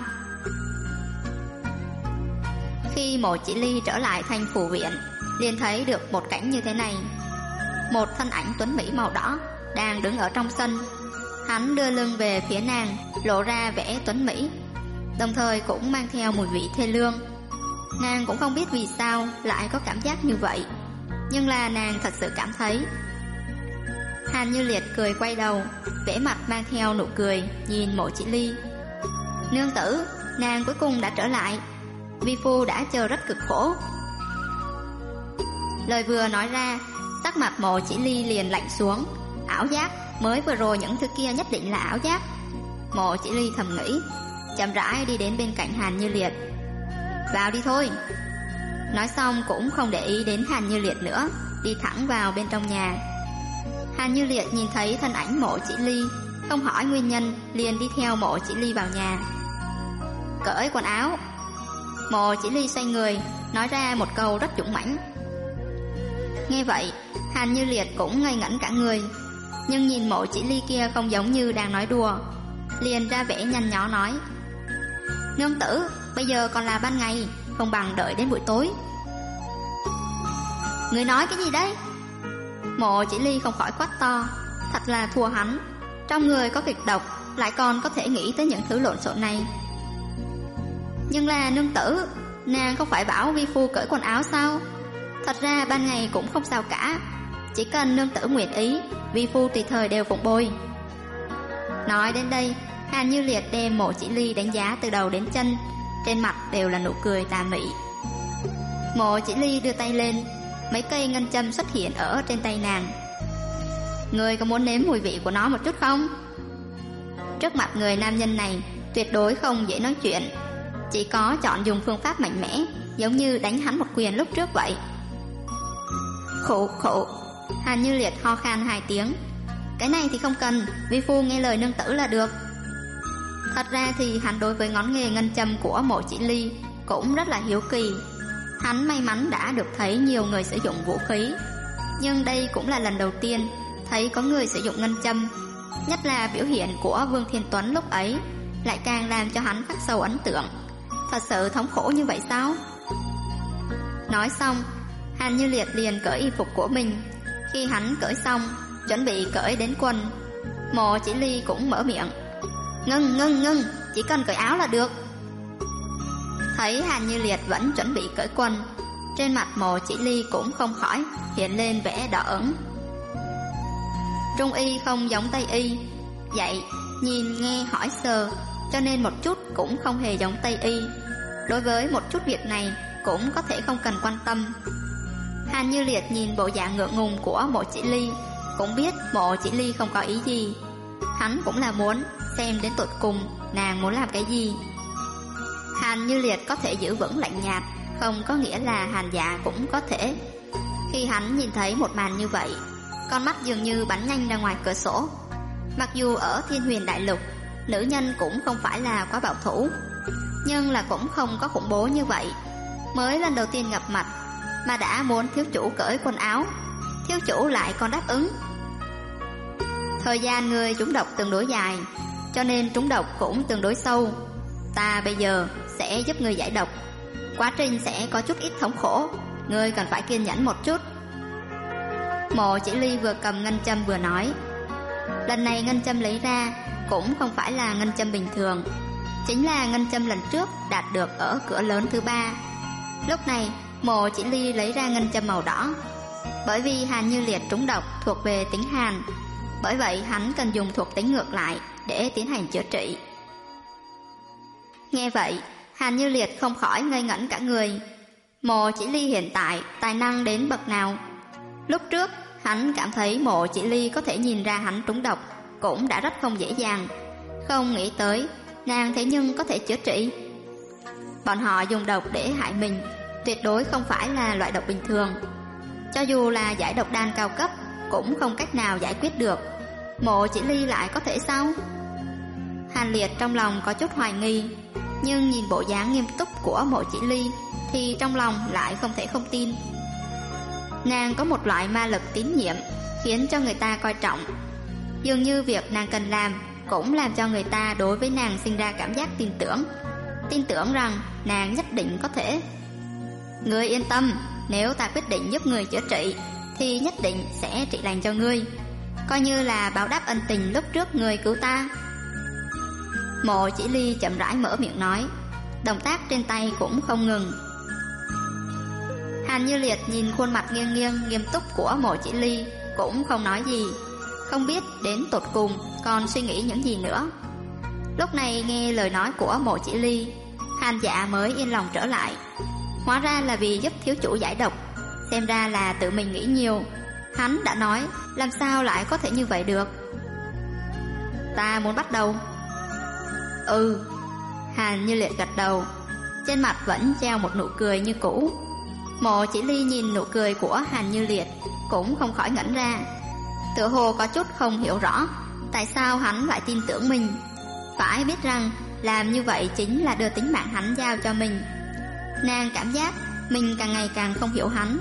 Khi Mộ Chỉ Ly trở lại Thanh Phủ Viện, liền thấy được một cảnh như thế này. Một thân ảnh tuấn mỹ màu đỏ đang đứng ở trong sân. Hắn đưa lưng về phía nàng, lộ ra vẻ tuấn mỹ, đồng thời cũng mang theo mùi vị thê lương. Nàng cũng không biết vì sao lại có cảm giác như vậy, nhưng là nàng thật sự cảm thấy. Hàn Như Liệt cười quay đầu, vẻ mặt mang theo nụ cười nhìn Mộ Chỉ Ly. Nương tử, nàng cuối cùng đã trở lại, vi phu đã chờ rất cực khổ. Lời vừa nói ra, sắc mặt Mộ Chỉ Ly liền lạnh xuống. Ảo giác, mới vừa rồi những thứ kia nhất định là ảo giác. Mộ Chỉ Ly thầm nghĩ, chậm rãi đi đến bên cạnh Hàn Như Liệt. Vào đi thôi. Nói xong cũng không để ý đến Hàn Như Liệt nữa, đi thẳng vào bên trong nhà. Hàn Như Liệt nhìn thấy thân ảnh Mộ Chỉ Ly, không hỏi nguyên nhân liền đi theo Mộ Chỉ Ly vào nhà. Cởi quần áo. Mộ Chỉ Ly xoay người, nói ra một câu rất dũng mãnh. Nghe vậy, Hàn Như Liệt cũng ngây ngẩn cả người, nhưng nhìn Mộ Chỉ Ly kia không giống như đang nói đùa, liền ra vẻ nhăn nhó nói: Nương tử, bây giờ còn là ban ngày, không bằng đợi đến buổi tối. Người nói cái gì đấy? Mộ Chỉ Ly không khỏi quát to, thật là thua hắn. Trong người có kịch độc, lại còn có thể nghĩ tới những thứ lộn xộn này. Nhưng là nương tử, nàng không phải bảo vi phu cởi quần áo sao? Thật ra ban ngày cũng không sao cả, chỉ cần nương tử nguyện ý, vi phu tùy thời đều phụng bồi. Nói đến đây, Hàn Như Liệt đem Mộ Chỉ Ly đánh giá từ đầu đến chân, trên mặt đều là nụ cười tà mị. Mộ Chỉ Ly đưa tay lên, mấy cây ngân châm xuất hiện ở trên tay nàng. Người có muốn nếm mùi vị của nó một chút không? Trước mặt người nam nhân này tuyệt đối không dễ nói chuyện, chỉ có chọn dùng phương pháp mạnh mẽ, giống như đánh hắn một quyền lúc trước vậy. Khụ khụ. Hàn Như Liệt ho khan 2 tiếng. Cái này thì không cần, vi phu nghe lời nương tử là được. Thật ra thì hắn đối với ngón nghề ngân châm của Mộ Chỉ Ly cũng rất là hiếu kỳ. Hắn may mắn đã được thấy nhiều người sử dụng vũ khí, nhưng đây cũng là lần đầu tiên thấy có người sử dụng ngân châm. Nhất là biểu hiện của Vương Thiên Tuấn lúc ấy lại càng làm cho hắn khắc sâu ấn tượng. Thật sự thống khổ như vậy sao? Nói xong, Hàn Như Liệt liền cởi y phục của mình. Khi hắn cởi xong, chuẩn bị cởi đến quần, Mộ Chỉ Ly cũng mở miệng: Ngưng, chỉ cần cởi áo là được. Thấy Hàn Như Liệt vẫn chuẩn bị cởi quần, trên mặt Mộ Chỉ Ly cũng không khỏi hiện lên vẻ đỏ ửng. Trung y không giống Tây y, vậy nhìn nghe hỏi sờ, cho nên một chút cũng không hề giống Tây y. Đối với một chút việc này cũng có thể không cần quan tâm. Hàn Như Liệt nhìn bộ dạng ngượng ngùng của Mộ Chỉ Ly, cũng biết Mộ Chỉ Ly không có ý gì. Hắn cũng là muốn xem đến tột cùng nàng muốn làm cái gì. Hàn Như Liệt có thể giữ vững lạnh nhạt, không có nghĩa là Hàn Dạ cũng có thể. Khi hắn nhìn thấy một màn như vậy, con mắt dường như bắn nhanh ra ngoài cửa sổ. Mặc dù ở Thiên Huyền Đại Lục, nữ nhân cũng không phải là quá bảo thủ, nhưng là cũng không có khủng bố như vậy. Mới lần đầu tiên gặp mặt mà đã muốn thiếu chủ cởi quần áo, thiếu chủ lại còn đáp ứng. Thời gian người trúng độc tương đối dài, cho nên trúng độc cũng tương đối sâu. Ta bây giờ sẽ giúp người giải độc, quá trình sẽ có chút ít thống khổ, ngươi cần phải kiên nhẫn một chút. Mộ Chỉ Ly vừa cầm ngân châm vừa nói. Lần này ngân châm lấy ra cũng không phải là ngân châm bình thường, chính là ngân châm lần trước đạt được ở cửa lớn thứ 3. Lúc này Mộ Chỉ Ly lấy ra ngân châm màu đỏ. Bởi vì Hàn Như Liệt trúng độc thuộc về tính hàn, bởi vậy hắn cần dùng thuộc tính ngược lại để tiến hành chữa trị. Nghe vậy, Hàn Như Liệt không khỏi ngây ngẩn cả người. Mộ Chỉ Ly hiện tại tài năng đến bậc nào? Lúc trước hắn cảm thấy Mộ Chỉ Ly có thể nhìn ra hắn trúng độc cũng đã rất không dễ dàng, không nghĩ tới nàng thế nhưng có thể chữa trị. Bọn họ dùng độc để hại mình tuyệt đối không phải là loại độc bình thường, cho dù là giải độc đan cao cấp cũng không cách nào giải quyết được. Mộ Chỉ Ly lại có thể sao? Hàn Liệt trong lòng có chút hoài nghi, nhưng nhìn bộ dáng nghiêm túc của Mộ Chỉ Ly thì trong lòng lại không thể không tin. Nàng có một loại ma lực tín nhiệm khiến cho người ta coi trọng, dường như việc nàng cần làm cũng làm cho người ta đối với nàng sinh ra cảm giác tin tưởng rằng nàng nhất định có thể. Ngươi yên tâm, nếu ta quyết định giúp người chữa trị thì nhất định sẽ trị lành cho ngươi, coi như là báo đáp ân tình lúc trước ngươi cứu ta. Mộ Chỉ Ly chậm rãi mở miệng nói, động tác trên tay cũng không ngừng. Hàn Như Liệt nhìn khuôn mặt nghiêng nghiêng nghiêm túc của Mộ Chỉ Ly cũng không nói gì, không biết đến tột cùng còn suy nghĩ những gì nữa. Lúc này nghe lời nói của Mộ Chỉ Ly, Hàn Dạ mới yên lòng trở lại. Hóa ra là vì giúp thiếu chủ giải độc, xem ra là tự mình nghĩ nhiều. Hắn đã nói, làm sao lại có thể như vậy được? Ta muốn bắt đầu. Hàn Như Liệt gật đầu, trên mặt vẫn treo một nụ cười như cũ. Mộ Chỉ Ly nhìn nụ cười của Hàn Như Liệt cũng không khỏi ngẩn ra, tựa hồ có chút không hiểu rõ tại sao hắn lại tin tưởng mình. Phải biết rằng làm như vậy chính là đưa tính mạng hắn giao cho mình. Nàng cảm giác mình càng ngày càng không hiểu hắn.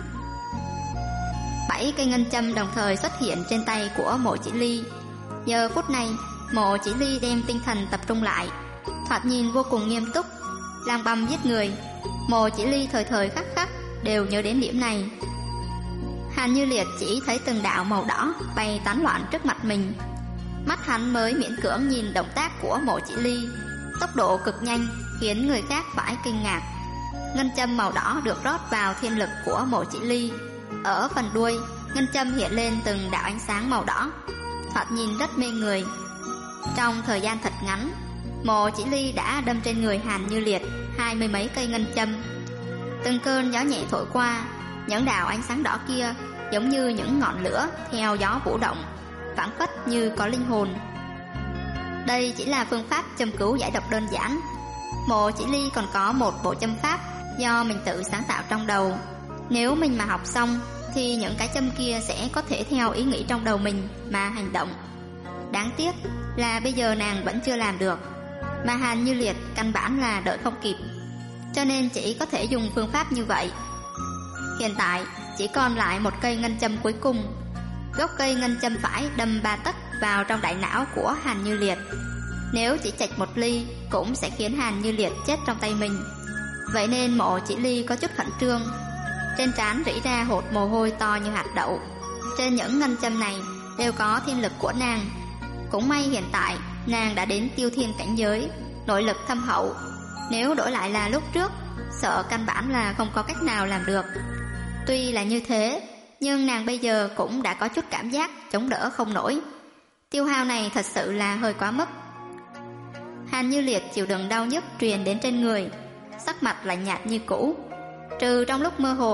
7 cây ngân châm đồng thời xuất hiện trên tay của Mộ Chỉ Ly. Giờ phút này Mộ Chỉ Ly đem tinh thần tập trung lại, thoạt nhìn vô cùng nghiêm túc. Lang băm giết người, Mộ Chỉ Ly thời thời khắc khắc đều nhớ đến điểm này. Hàn Như Liệt chỉ thấy từng đạo màu đỏ bay tán loạn trước mặt mình, mắt hắn mới miễn cưỡng nhìn động tác của Mộ Chỉ Ly, tốc độ cực nhanh khiến người khác phải kinh ngạc. Ngân châm màu đỏ được rót vào thiên lực của Mộ Chỉ Ly, ở phần đuôi ngân châm hiện lên từng đạo ánh sáng màu đỏ, thoạt nhìn rất mê người. Trong thời gian thật ngắn, Mộ Chỉ Ly đã đâm trên người Hàn Như Liệt 20 mấy cây ngân châm. Từng cơn gió nhẹ thổi qua, những đạo ánh sáng đỏ kia giống như những ngọn lửa theo gió vũ động, phảng phất như có linh hồn. Đây chỉ là phương pháp châm cứu giải độc đơn giản. Mộ Chỉ Ly còn có một bộ châm pháp do mình tự sáng tạo trong đầu. Nếu mình mà học xong thì những cái châm kia sẽ có thể theo ý nghĩ trong đầu mình mà hành động. Đáng tiếc là bây giờ nàng vẫn chưa làm được, mà Hàn Như Liệt căn bản là đợi không kịp, cho nên chỉ có thể dùng phương pháp như vậy. Hiện tại chỉ còn lại một cây ngân châm cuối cùng. Gốc cây ngân châm phải đâm 3 tấc vào trong đại não của Hàn Như Liệt. Nếu chỉ chạch một ly cũng sẽ khiến Hàn Như Liệt chết trong tay mình. Vậy nên Mộ Chỉ Ly có chút khẩn trương, trên trán rỉ ra hột mồ hôi to như hạt đậu. Trên những ngân châm này đều có thiên lực của nàng. Cũng may hiện tại nàng đã đến tiêu thiên cảnh giới, nội lực thâm hậu. Nếu đổi lại là lúc trước, sợ căn bản là không có cách nào làm được. Tuy là như thế, nhưng nàng bây giờ cũng đã có chút cảm giác chống đỡ không nổi. Tiêu hao này thật sự là hơi quá mức. Hàn Như Liệt chịu đựng đau nhức truyền đến trên người, sắc mặt lạnh nhạt như cũ, trừ trong lúc mơ hồ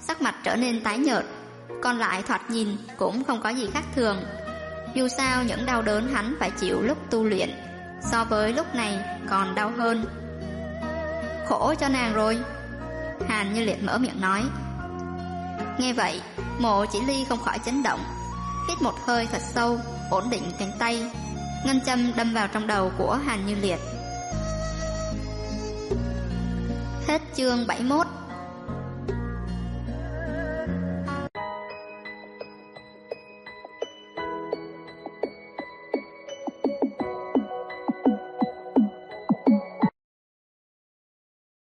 sắc mặt trở nên tái nhợt, còn lại thoạt nhìn cũng không có gì khác thường. Dù sao những đau đớn hắn phải chịu lúc tu luyện so với lúc này còn đau hơn. Khổ cho nàng rồi, Hàn Như Liệt mở miệng nói. Nghe vậy, Mộ Chỉ Ly không khỏi chấn động, hít một hơi thật sâu, ổn định cánh tay, ngân châm đâm vào trong đầu của Hàn Như Liệt. Hết chương 71.